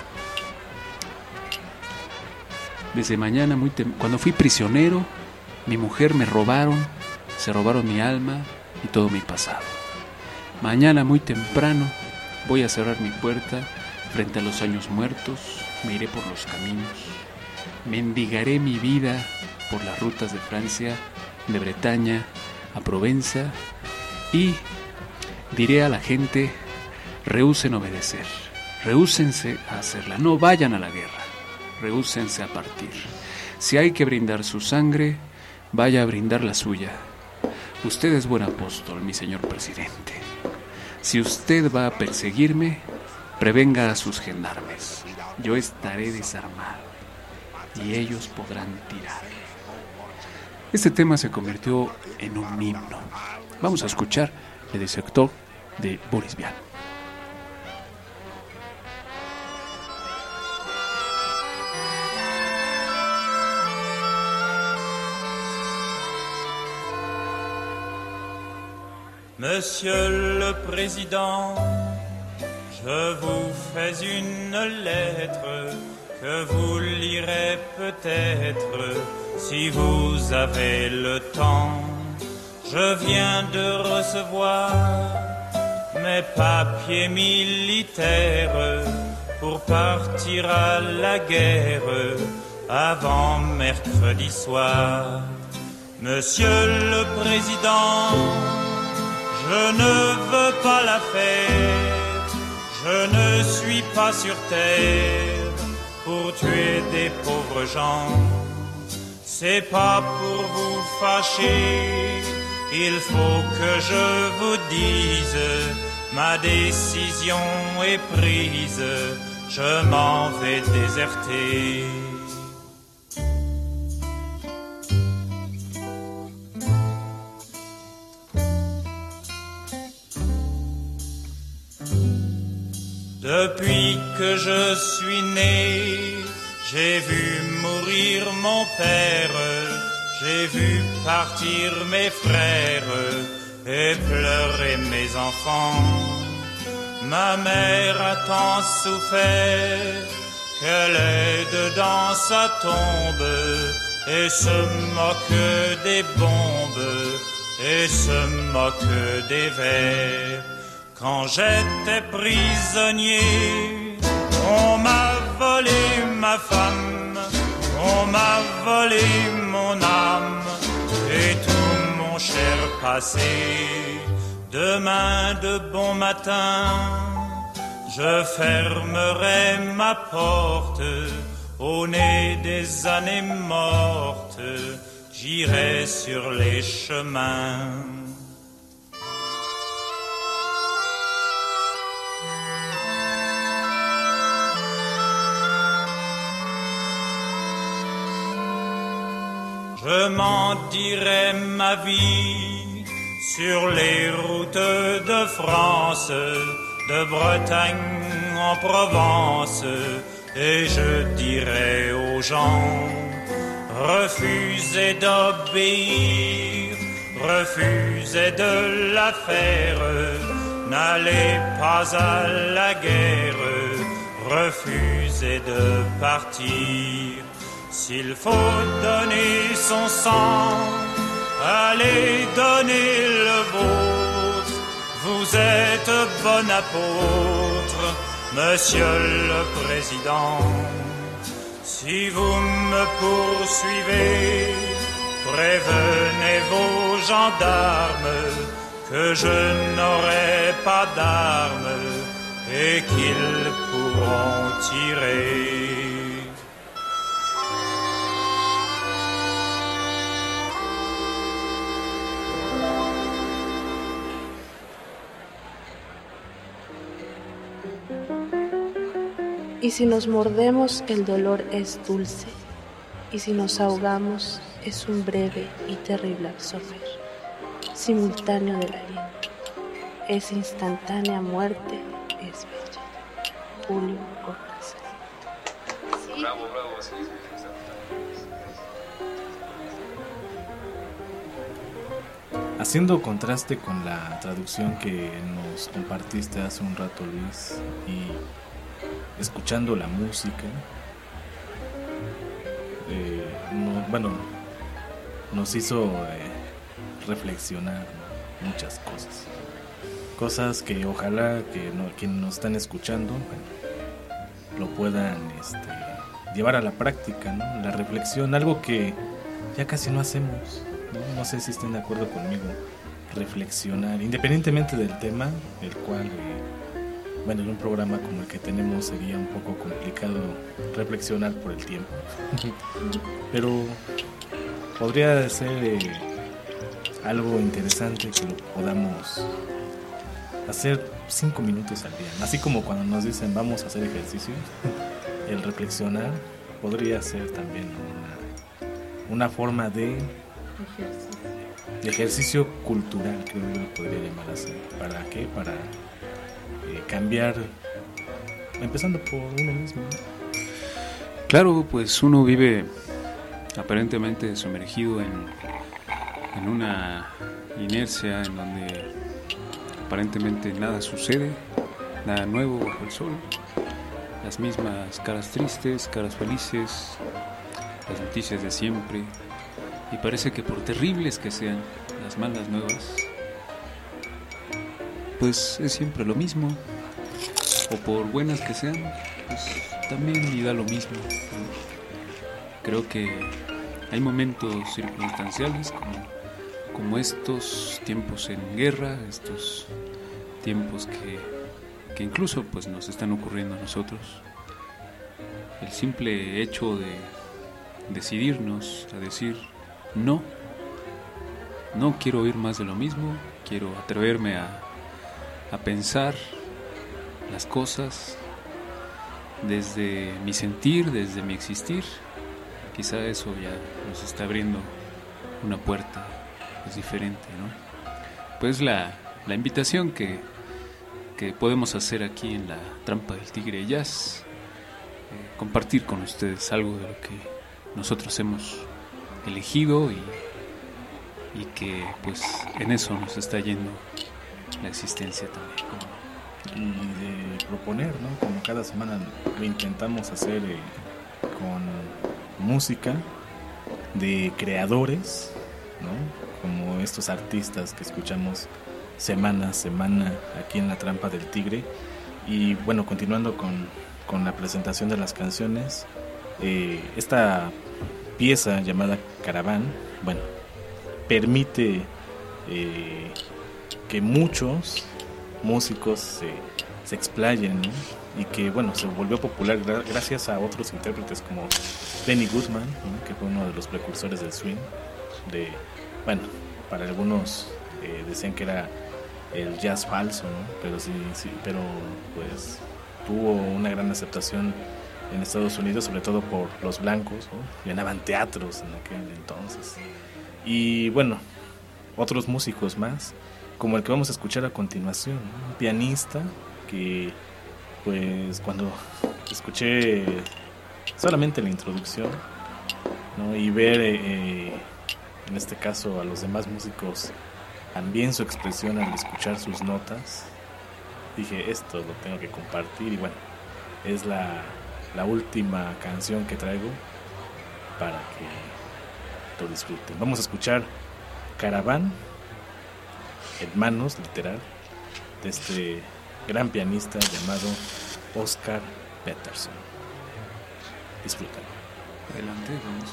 desde mañana muy tem- cuando fui prisionero, mi mujer me robaron, se robaron mi alma y todo mi pasado. Mañana muy temprano voy a cerrar mi puerta frente a los años muertos, me iré por los caminos, mendigaré mi vida por las rutas de Francia, de Bretaña a Provenza y diré a la gente: rehúsen obedecer, rehúsense a hacerla, no vayan a la guerra, rehúsense a partir. Si hay que brindar su sangre, vaya a brindar la suya. Usted es buen apóstol, mi señor presidente. Si usted va a perseguirme, prevenga a sus gendarmes. Yo estaré desarmado y ellos podrán tirar. Este tema se convirtió en un himno. Vamos a escuchar Le Deserteur de Boris Vian. Monsieur le Président, je vous fais une lettre que vous lirez peut-être si vous avez le temps. Je viens de recevoir mes papiers militaires pour partir à la guerre avant mercredi soir. Monsieur le Président, je ne veux pas la fête, je ne suis pas sur terre pour tuer des pauvres gens. C'est pas pour vous fâcher, il faut que je vous dise, ma décision est prise, je m'en vais déserter. Depuis que je suis né, j'ai vu mourir mon père, j'ai vu partir mes frères et pleurer mes enfants. Ma mère a tant souffert qu'elle est dedans sa tombe et se moque des bombes et se moque des vers. Quand j'étais prisonnier, on m'a volé ma femme, on m'a volé mon âme et tout mon cher passé. Demain de bon matin, je fermerai ma porte. Au nez des années mortes, j'irai sur les chemins. Je m'en dirai ma vie sur les routes de France, de Bretagne en Provence, et je dirai aux gens, refusez d'obéir, refusez de la faire, n'allez pas à la guerre, refusez de partir. S'il faut donner son sang, allez donner le vôtre. Vous êtes bon apôtre, Monsieur le Président. Si vous me poursuivez, prévenez vos gendarmes que je n'aurai pas d'armes et qu'ils pourront tirer. Y si nos mordemos, el dolor es dulce, y si nos ahogamos, es un breve y terrible absorber, simultáneo del aliento. Es instantánea muerte, es bella. Julio Cortázar. ¿Sí? Bravo, bravo, sí, sí, sí. Haciendo contraste con la traducción que nos compartiste hace un rato, Luis, y escuchando la música, eh, no, bueno, nos hizo eh, reflexionar, ¿no? Muchas cosas, cosas que ojalá que no, quienes nos están escuchando, bueno, lo puedan este, llevar a la práctica, ¿no? La reflexión, algo que ya casi no hacemos, ¿no? No sé si estén de acuerdo conmigo, reflexionar, independientemente del tema, el cual eh, bueno, en un programa como el que tenemos sería un poco complicado reflexionar por el tiempo. Pero podría ser eh, algo interesante que lo podamos hacer cinco minutos al día. Así como cuando nos dicen vamos a hacer ejercicio, el reflexionar podría ser también una, una forma de ejercicio. de ejercicio cultural, creo que lo podría llamar así. ¿Para qué? Para cambiar, empezando por uno mismo. Claro, pues uno vive aparentemente sumergido en, en una inercia en donde aparentemente nada sucede, nada nuevo bajo el sol, las mismas caras tristes, caras felices, las noticias de siempre, y parece que por terribles que sean las malas nuevas, pues es siempre lo mismo, o por buenas que sean, pues también y da lo mismo. Creo que hay momentos circunstanciales como, como estos tiempos en guerra, estos tiempos que, que incluso pues nos están ocurriendo a nosotros. El simple hecho de decidirnos a decir no, no quiero oír más de lo mismo, quiero atreverme a a pensar las cosas desde mi sentir, desde mi existir. Quizá eso ya nos está abriendo una puerta pues, diferente, ¿no? Pues la, la invitación que, que podemos hacer aquí en la Trampa del Tigre Jazz, eh, compartir con ustedes algo de lo que nosotros hemos elegido y, y que pues en eso nos está yendo la existencia también. Y de proponer, ¿no? Como cada semana lo intentamos hacer eh, con música de creadores, ¿no? Como estos artistas que escuchamos semana a semana aquí en La Trampa del Tigre. Y bueno, continuando con, con la presentación de las canciones, eh, esta pieza llamada Caraván, bueno, permite eh, que muchos músicos se, se explayen, ¿no? Y que bueno, se volvió popular gra- gracias a otros intérpretes como Benny Goodman, ¿no? Que fue uno de los precursores del swing, de, bueno, para algunos eh, decían que era el jazz falso, ¿no? Pero sí, sí, pero pues tuvo una gran aceptación en Estados Unidos, sobre todo por los blancos, ¿no? Llenaban teatros en aquel entonces. Y bueno, otros músicos más, como el que vamos a escuchar a continuación, ¿no? Un pianista que pues cuando escuché solamente la introducción, ¿no? Y ver eh, en este caso a los demás músicos también su expresión al escuchar sus notas, dije, esto lo tengo que compartir. Y bueno, es la, la última canción que traigo para que lo disfruten. Vamos a escuchar Caraván, hermanos, literal, de este gran pianista llamado Oscar Peterson. Disfrútalo. Adelante, vamos.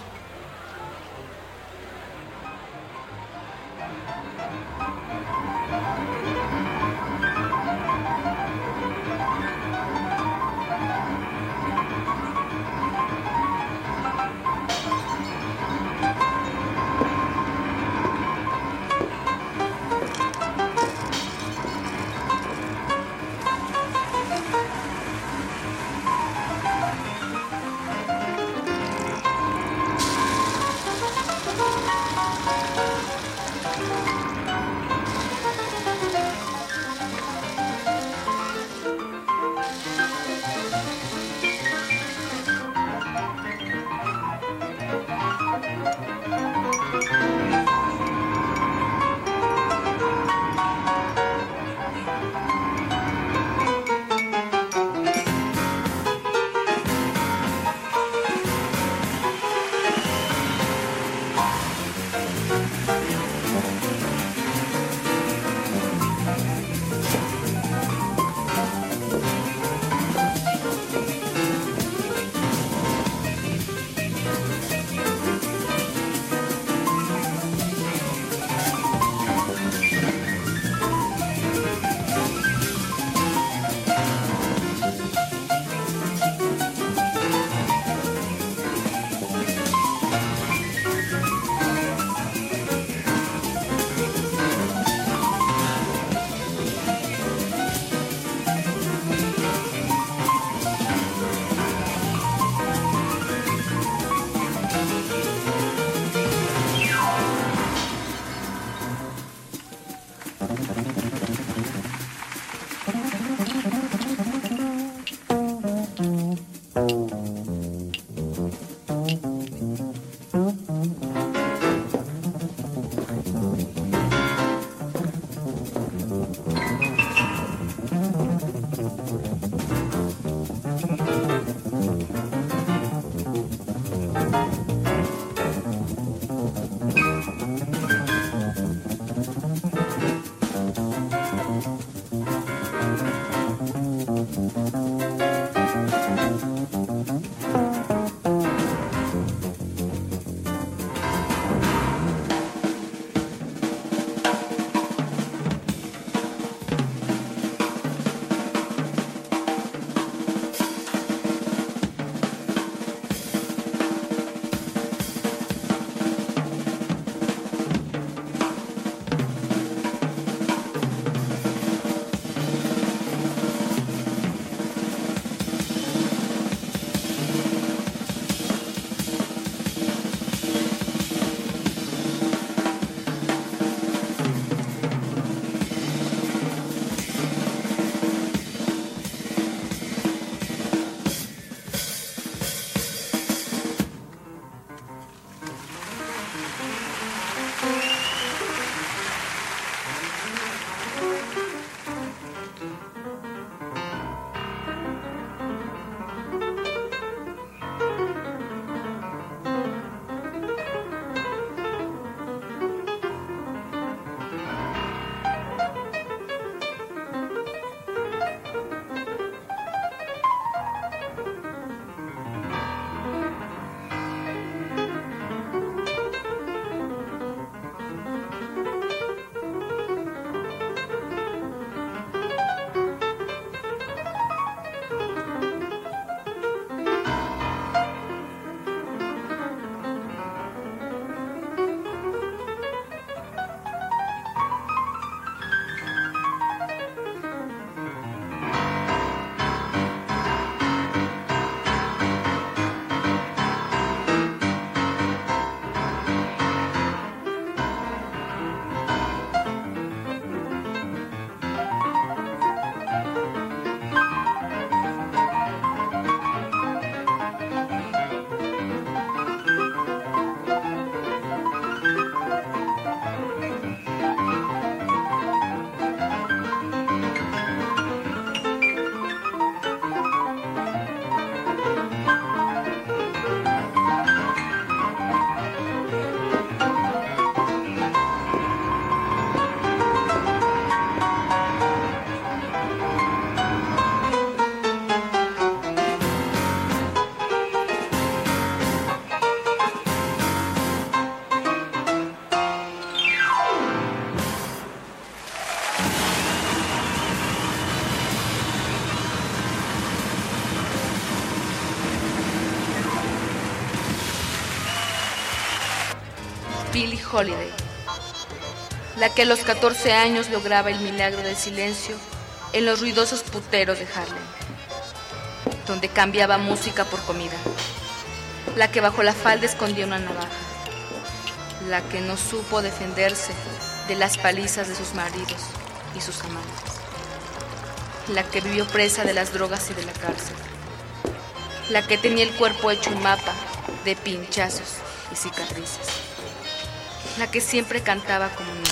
Billie Holiday, la que a los catorce años lograba el milagro del silencio en los ruidosos puteros de Harlem, donde cambiaba música por comida, la que bajo la falda escondía una navaja, la que no supo defenderse de las palizas de sus maridos y sus amantes, la que vivió presa de las drogas y de la cárcel, la que tenía el cuerpo hecho un mapa de pinchazos y cicatrices, la que siempre cantaba como nunca.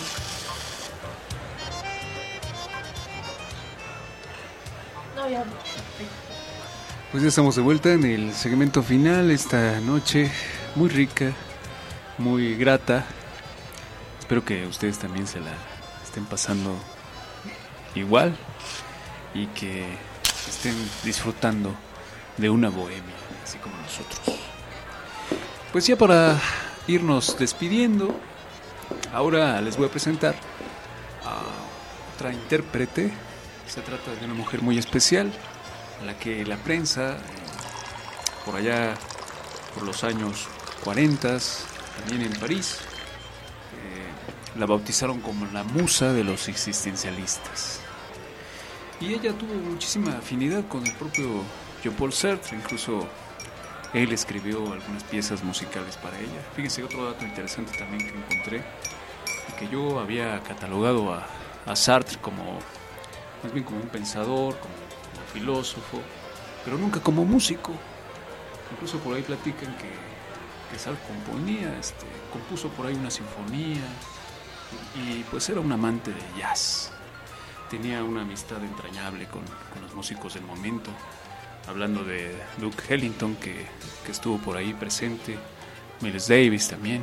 No, ya no. Pues ya estamos de vuelta en el segmento final esta noche, muy rica, muy grata. Espero que ustedes también se la estén pasando igual y que estén disfrutando de una bohemia, así como nosotros. Pues ya para irnos despidiendo, ahora les voy a presentar a otra intérprete. Se trata de una mujer muy especial, a la que la prensa, por allá por los años cuarenta, también en París, eh, la bautizaron como la musa de los existencialistas. Y ella tuvo muchísima afinidad con el propio Jean-Paul Sartre, incluso él escribió algunas piezas musicales para ella. Fíjense, otro dato interesante también que encontré, que yo había catalogado a, a Sartre como, más bien como un pensador, como, como filósofo, pero nunca como músico. Incluso por ahí platican que, que Sartre componía, este, compuso por ahí una sinfonía, y, y pues era un amante de jazz. Tenía una amistad entrañable con, con los músicos del momento, hablando de Duke Ellington, que, que estuvo por ahí presente, Miles Davis también.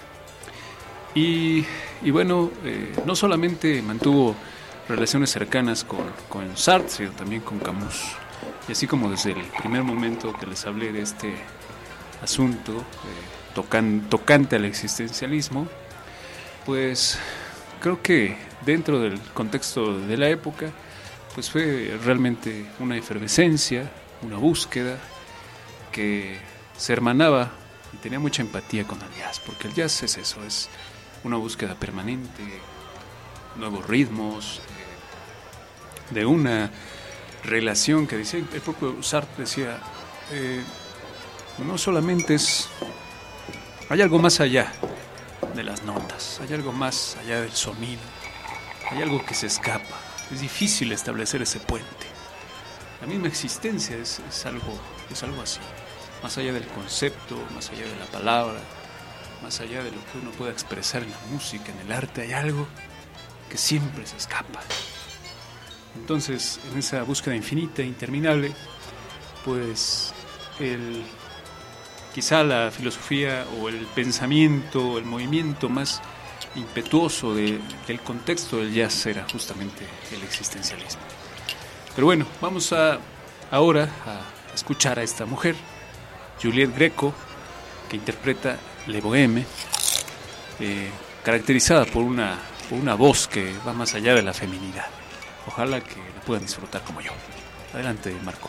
Y, y bueno, eh, no solamente mantuvo relaciones cercanas con, con Sartre, sino también con Camus. Y así como desde el primer momento que les hablé de este asunto, eh, tocan, tocante al existencialismo, pues creo que dentro del contexto de la época, pues fue realmente una efervescencia, una búsqueda que se hermanaba y tenía mucha empatía con el jazz, porque el jazz es eso, es una búsqueda permanente, nuevos ritmos, eh, de una relación que decía, el propio Sartre decía, eh, no solamente es, hay algo más allá de las notas, hay algo más allá del sonido, hay algo que se escapa, es difícil establecer ese puente. La misma existencia es, es, algo, es algo así, más allá del concepto, más allá de la palabra, más allá de lo que uno pueda expresar en la música, en el arte, hay algo que siempre se escapa. Entonces, en esa búsqueda infinita e interminable, pues el, quizá la filosofía o el pensamiento, el movimiento más impetuoso de, del contexto del jazz era justamente el existencialismo. Pero bueno, vamos a ahora a escuchar a esta mujer, Juliette Greco, que interpreta Le Bohème, eh, caracterizada por una, por una voz que va más allá de la feminidad. Ojalá que la puedan disfrutar como yo. Adelante, Marco.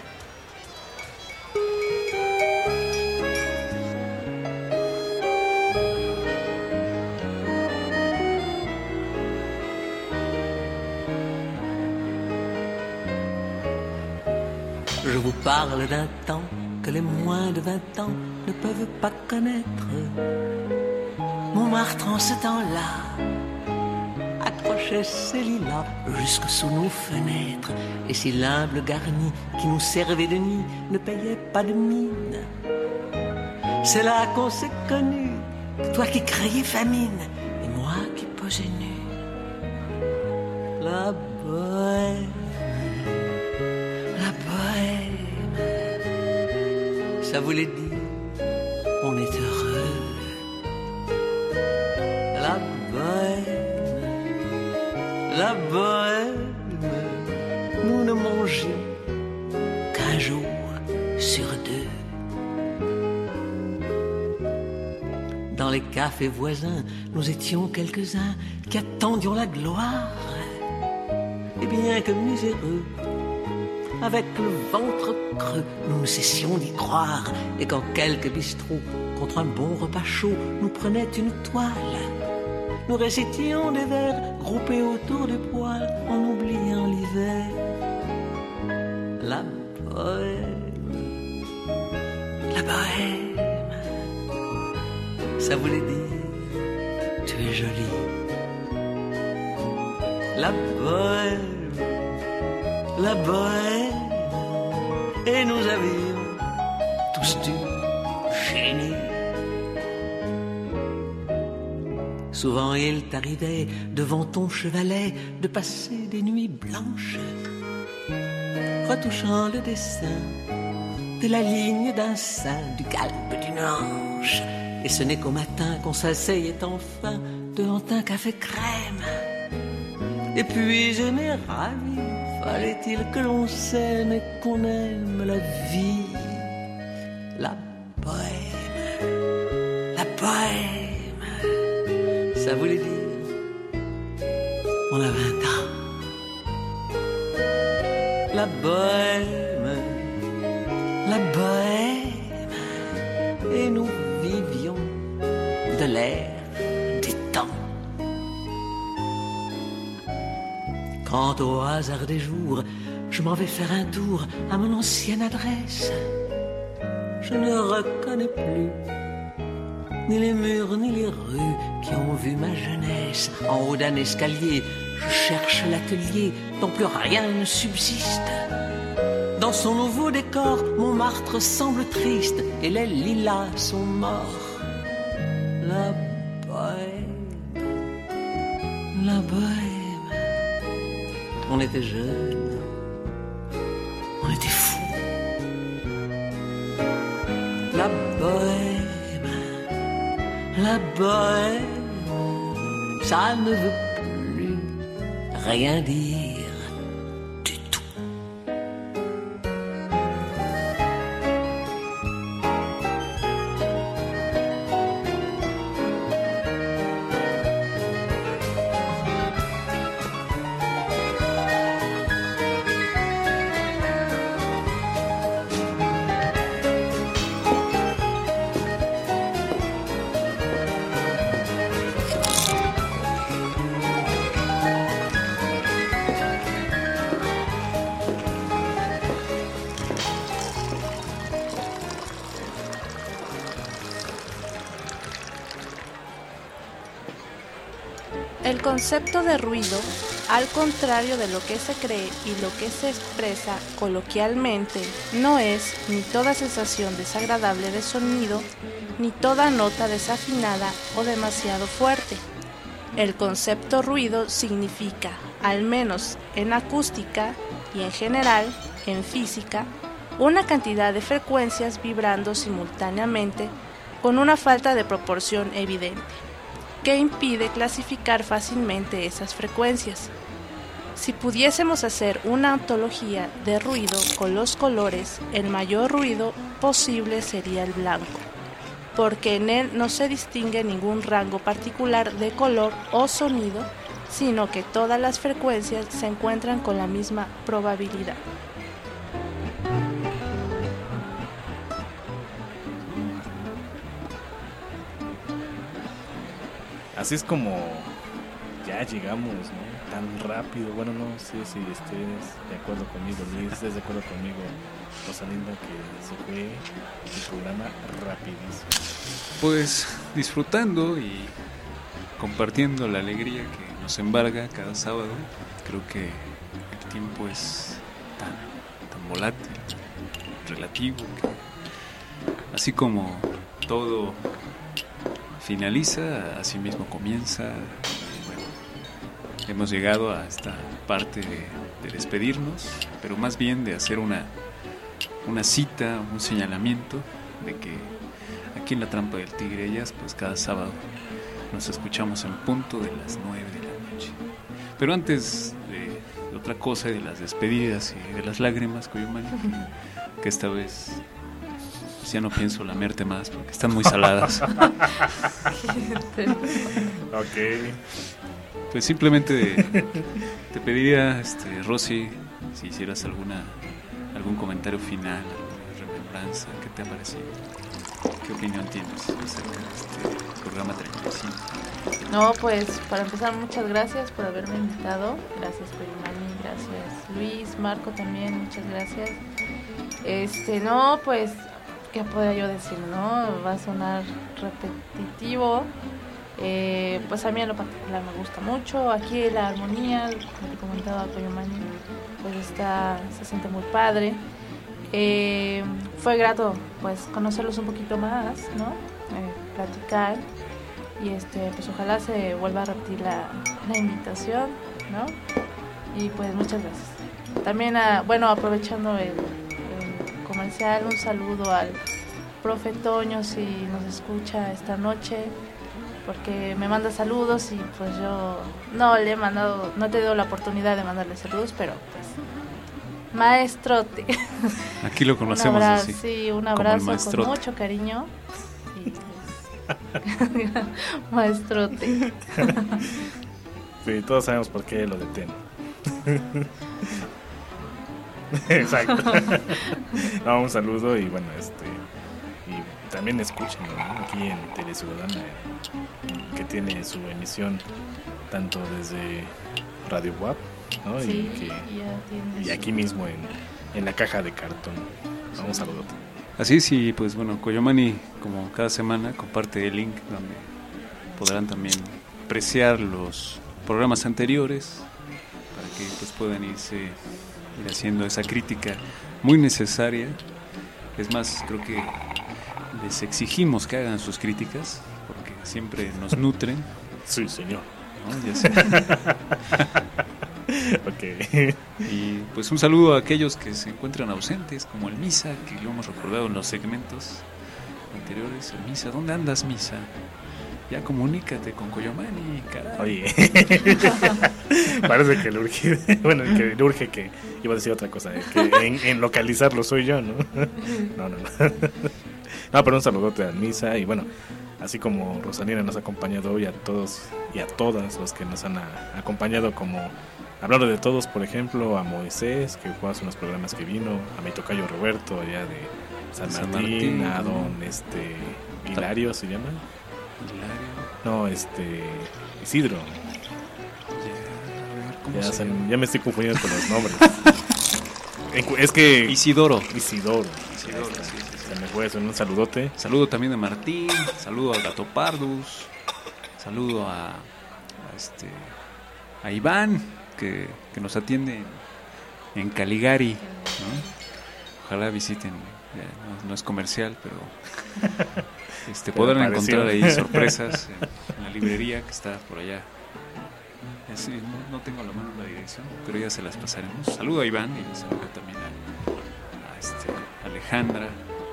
Je vous parle d'un temps que les moins de vingt ans ne peuvent pas connaître. Montmartre en ce temps-là accrochait ses lilas jusque sous nos fenêtres. Et si l'humble garni qui nous servait de nuit ne payait pas de mine, c'est là qu'on s'est connus, toi qui criais famine et moi qui posais nu. La bohème, la bohème, ça voulait dire on est heureux. La bohème, la bohème, nous ne mangions qu'un jour sur deux. Dans les cafés voisins, nous étions quelques-uns qui attendions la gloire. Et bien que miséreux, avec le ventre creux, nous ne cessions d'y croire. Et quand quelques bistrots, contre un bon repas chaud, nous prenaient une toile, nous récitions des vers groupés autour du poêle en oubliant l'hiver. La bohème, la bohème, ça voulait dire tu es jolie. La bohème, la bohème, et nous avions tous du génie. Souvent il t'arrivait devant ton chevalet de passer des nuits blanches, retouchant le dessin de la ligne d'un sein, du galbe d'une hanche. Et ce n'est qu'au matin qu'on s'asseyait enfin devant un café crème. Et puis aimer ravi, fallait-il que l'on s'aime et qu'on aime la vie. La bohème, la bohème, ça voulait dire on a vingt ans. La bohème, la bohème, et nous vivions de l'air du temps. Quand au hasard des jours, je m'en vais faire un tour à mon ancienne adresse, je ne reconnais plus ni les murs ni les rues qui ont vu ma jeunesse. En haut d'un escalier, je cherche l'atelier dont plus rien ne subsiste. Dans son nouveau décor, Montmartre semble triste et les lilas sont morts. La bohème, la bohème, on était jeunes, on était fous. La bohème, la bohème, ça ne veut plus rien dire. El concepto de ruido, al contrario de lo que se cree y lo que se expresa coloquialmente, no es ni toda sensación desagradable de sonido, ni toda nota desafinada o demasiado fuerte. El concepto ruido significa, al menos en acústica y en general en física, una cantidad de frecuencias vibrando simultáneamente con una falta de proporción evidente, que impide clasificar fácilmente esas frecuencias. Si pudiésemos hacer una antología de ruido con los colores, el mayor ruido posible sería el blanco, porque en él no se distingue ningún rango particular de color o sonido, sino que todas las frecuencias se encuentran con la misma probabilidad. Así es como ya llegamos, ¿no? Tan rápido. Bueno, no sé si estés de acuerdo conmigo, Luis, estés de acuerdo conmigo, Rosalinda, que se fue el programa rapidísimo. Pues disfrutando y compartiendo la alegría que nos embarga cada sábado. Creo que el tiempo es tan, tan volátil, relativo, que así como todo finaliza, así mismo comienza. Bueno, hemos llegado a esta parte de, de despedirnos, pero más bien de hacer una, una cita, un señalamiento de que aquí en La Trampa del Tigre Ellas, pues cada sábado nos escuchamos en punto de las nueve de la noche. Pero antes de, de otra cosa, y de las despedidas y de las lágrimas, Coyumani, que, que esta vez ya no pienso lamerte más porque están muy saladas. Ok. Pues simplemente te pediría, este, Rosy, si hicieras alguna algún comentario final, alguna remembranza, ¿qué te ha parecido? ¿Qué opinión tienes acerca de este programa treinta y cinco? No, pues para empezar, muchas gracias por haberme invitado. Gracias, Coyumani, gracias Luis, Marco también, muchas gracias. Este, no, pues, ¿qué podría yo decir, no? Va a sonar repetitivo. Eh, pues a mí en lo particular me gusta mucho. Aquí la armonía, como te comentaba Coyumani, pues está, se siente muy padre. Eh, fue grato pues conocerlos un poquito más, ¿no? Eh, platicar y este pues ojalá se vuelva a repetir la, la invitación, ¿no? Y pues muchas gracias. También a, bueno, aprovechando el, el comercial, un saludo al profe Toño si nos escucha esta noche, porque me manda saludos y pues yo no le he mandado, no he tenido la oportunidad de mandarle saludos, pero pues maestrote. Aquí lo conocemos un abrazo, así. Sí, un abrazo con mucho cariño. Y pues, maestrote. Sí, todos sabemos por qué lo detienen. Exacto. No, un saludo y bueno, este y también escúchenlo, ¿no? Aquí en Tele Ciudadana, que tiene su emisión tanto desde Radio W A P, ¿no? Sí, y, que, ya y aquí mismo en, en la caja de cartón. Sí. Un saludo. Así es, y pues bueno, Coyomani, como cada semana, comparte el link donde podrán también apreciar los programas anteriores para que pues puedan irse ir haciendo esa crítica muy necesaria. Es más, creo que les exigimos que hagan sus críticas porque siempre nos nutren. Sí, señor. ¿No? Ya sé. Okay. Y pues un saludo a aquellos que se encuentran ausentes, como el Misa, que lo hemos recordado en los segmentos anteriores. El Misa, ¿dónde andas, Misa? Ya comunícate con Coyomani, caray. Oye, parece que le urge, bueno, que le urge que, iba a decir otra cosa, que en, en localizarlo soy yo, ¿no? No, no, no. No, pero un saludote al Misa y bueno, así como Rosalina nos ha acompañado hoy, a todos y a todas los que nos han a, acompañado, como hablando de todos, por ejemplo, a Moisés, que fue hace unos programas que vino, a mi tocayo Roberto, allá de San, San Martín, Martín, a don este Hilario, ¿se llama? Hilario. No, este Isidro. Ya, ya, se, ya me estoy confundiendo con los nombres. Es que Isidoro. Isidoro. Isidoro, sí, sí, sí. Se me fue eso, un saludote. Saludo también a Martín, saludo al Gato Pardus, saludo a, a este a Iván que, que nos atiende en, en Caligari, ¿no? Ojalá visiten, ya, no, no es comercial, pero este podrán encontrar ahí sorpresas en, en la librería que está por allá. Es, no, no tengo a la mano la dirección, pero ya se las pasaremos. Saludo a Iván y saludo también a, a este, Alejandra,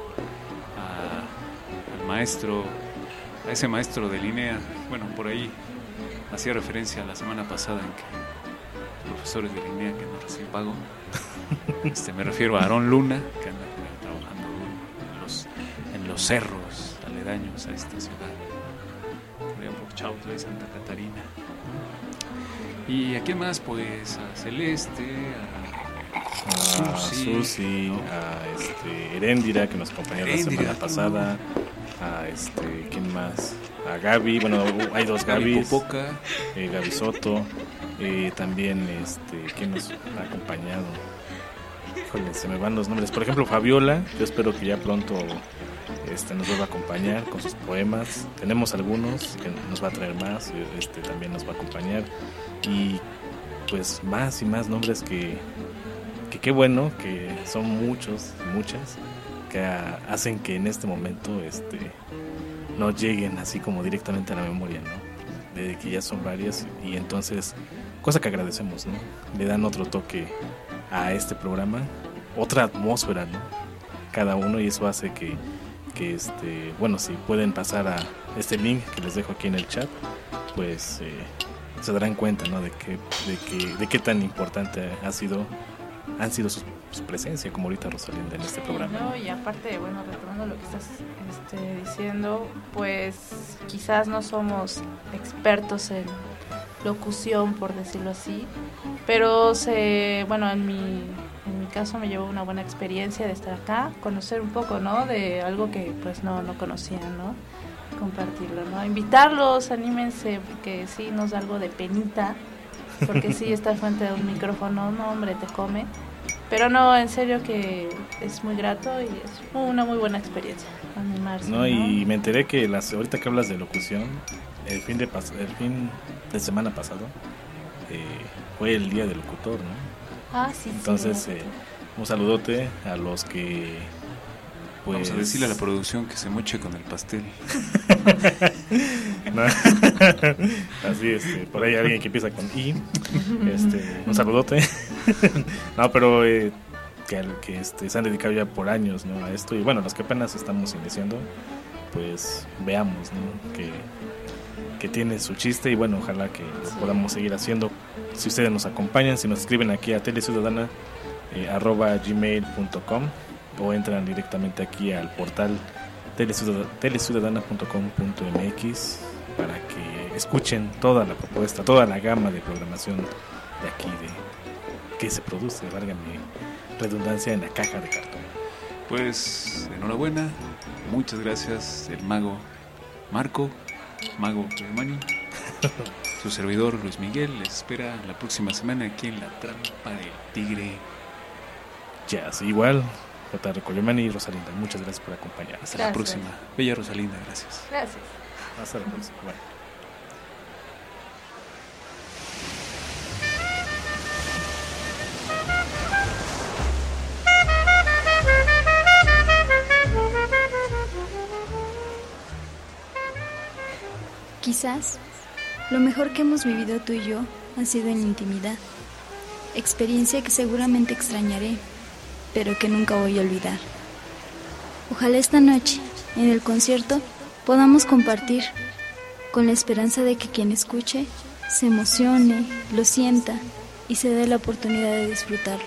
a, al maestro, a ese maestro de Linea. Bueno, por ahí hacía referencia a la semana pasada en que profesores de Linea que no reciben pago. Este, me refiero a Aarón Luna, que anda trabajando en los, en los cerros aledaños a esta ciudad, por allá por Chautla y Santa Catarina. ¿Y a quién más? Pues a Celeste, a, a Susi, Susi ¿no? A este, Heréndira, que nos acompañó la semana pasada, a este, ¿quién más? A Gaby, bueno, hay dos Gabys, eh, Gaby Soto, eh, también, este, ¿quién nos ha acompañado? Híjole, se me van los nombres. Por ejemplo, Fabiola, yo espero que ya pronto este, nos vuelva a acompañar con sus poemas. Tenemos algunos que nos va a traer más, este, también nos va a acompañar. Y pues más y más nombres que que qué bueno, que son muchos y muchas, que a, hacen que en este momento este no lleguen así como directamente a la memoria, ¿no? De que ya son varias y entonces, cosa que agradecemos, ¿no? Le dan otro toque a este programa, otra atmósfera, ¿no? Cada uno, y eso hace que, que este, bueno, si pueden pasar a este link que les dejo aquí en el chat, pues eh, se darán cuenta, ¿no? De que, de que, de qué tan importante ha sido, han sido su, su presencia, como ahorita Rosalinda en este programa. No, y aparte, bueno, retomando lo que estás este, diciendo, pues quizás no somos expertos en, locución, por decirlo así, pero se, bueno, en mi, en mi caso me llevó una buena experiencia de estar acá, conocer un poco, ¿no? De algo que pues no, no conocían, ¿no? Compartirlo, ¿no? Invitarlos, anímense, porque sí nos da algo de penita, porque sí, estar frente a un micrófono, no, hombre, te come, pero no, en serio que es muy grato y es una muy buena experiencia, animarse, No, ¿no? y me enteré que las, ahorita que hablas de locución, el fin de, pas, el fin de semana pasado eh, fue el día del locutor, ¿no? Ah, sí, Entonces, sí. eh, un saludote a los que... Pues... Vamos a decirle a la producción que se moche con el pastel. No. Así, este, por ahí alguien que empieza con I. Este, un saludote. No, pero eh, que, que este, se han dedicado ya por años, ¿no? A esto. Y bueno, los que apenas estamos iniciando, pues veamos, ¿no? Que, que tiene su chiste y bueno, ojalá que lo podamos seguir haciendo. Si ustedes nos acompañan, si nos escriben aquí a teleciudadana eh, arroba gmail punto com o entran directamente aquí al portal teleciudadana punto com punto m x para que escuchen toda la propuesta, toda la gama de programación de aquí, de que se produce, válgame redundancia, en la caja de cartón. Pues enhorabuena, muchas gracias el mago Marco, mago Clemani. Su servidor Luis Miguel les espera la próxima semana aquí en La Trampa del Tigre. Ya, sí, igual J. Coyomani y Rosalinda, muchas gracias por acompañarnos. Hasta Gracias. la próxima. Bella Rosalinda, gracias. Gracias. Hasta la próxima. Bueno. Quizás lo mejor que hemos vivido tú y yo ha sido en intimidad, experiencia que seguramente extrañaré, pero que nunca voy a olvidar. Ojalá esta noche, en el concierto, podamos compartir, con la esperanza de que quien escuche se emocione, lo sienta y se dé la oportunidad de disfrutarlo.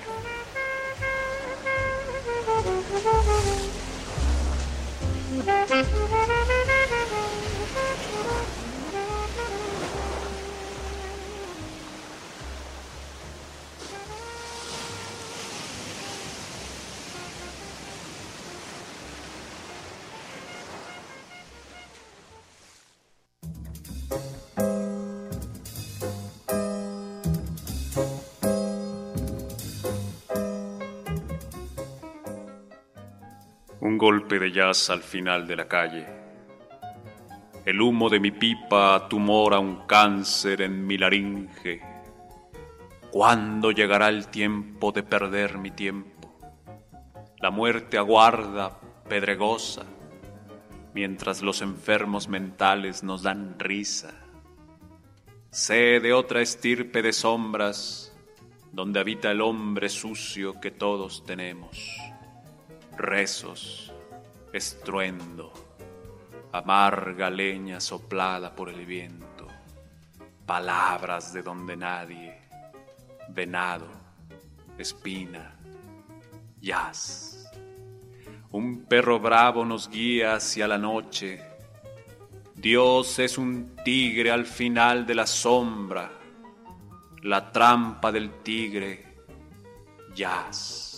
Un golpe de jazz al final de la calle. El humo de mi pipa tumora un cáncer en mi laringe. ¿Cuándo llegará el tiempo de perder mi tiempo? La muerte aguarda, pedregosa, mientras los enfermos mentales nos dan risa. Sé de otra estirpe de sombras, donde habita el hombre sucio que todos tenemos. Rezos, estruendo, amarga leña soplada por el viento, palabras de donde nadie, venado, espina, jazz. Un perro bravo nos guía hacia la noche. Dios es un tigre al final de la sombra, la trampa del tigre, jazz.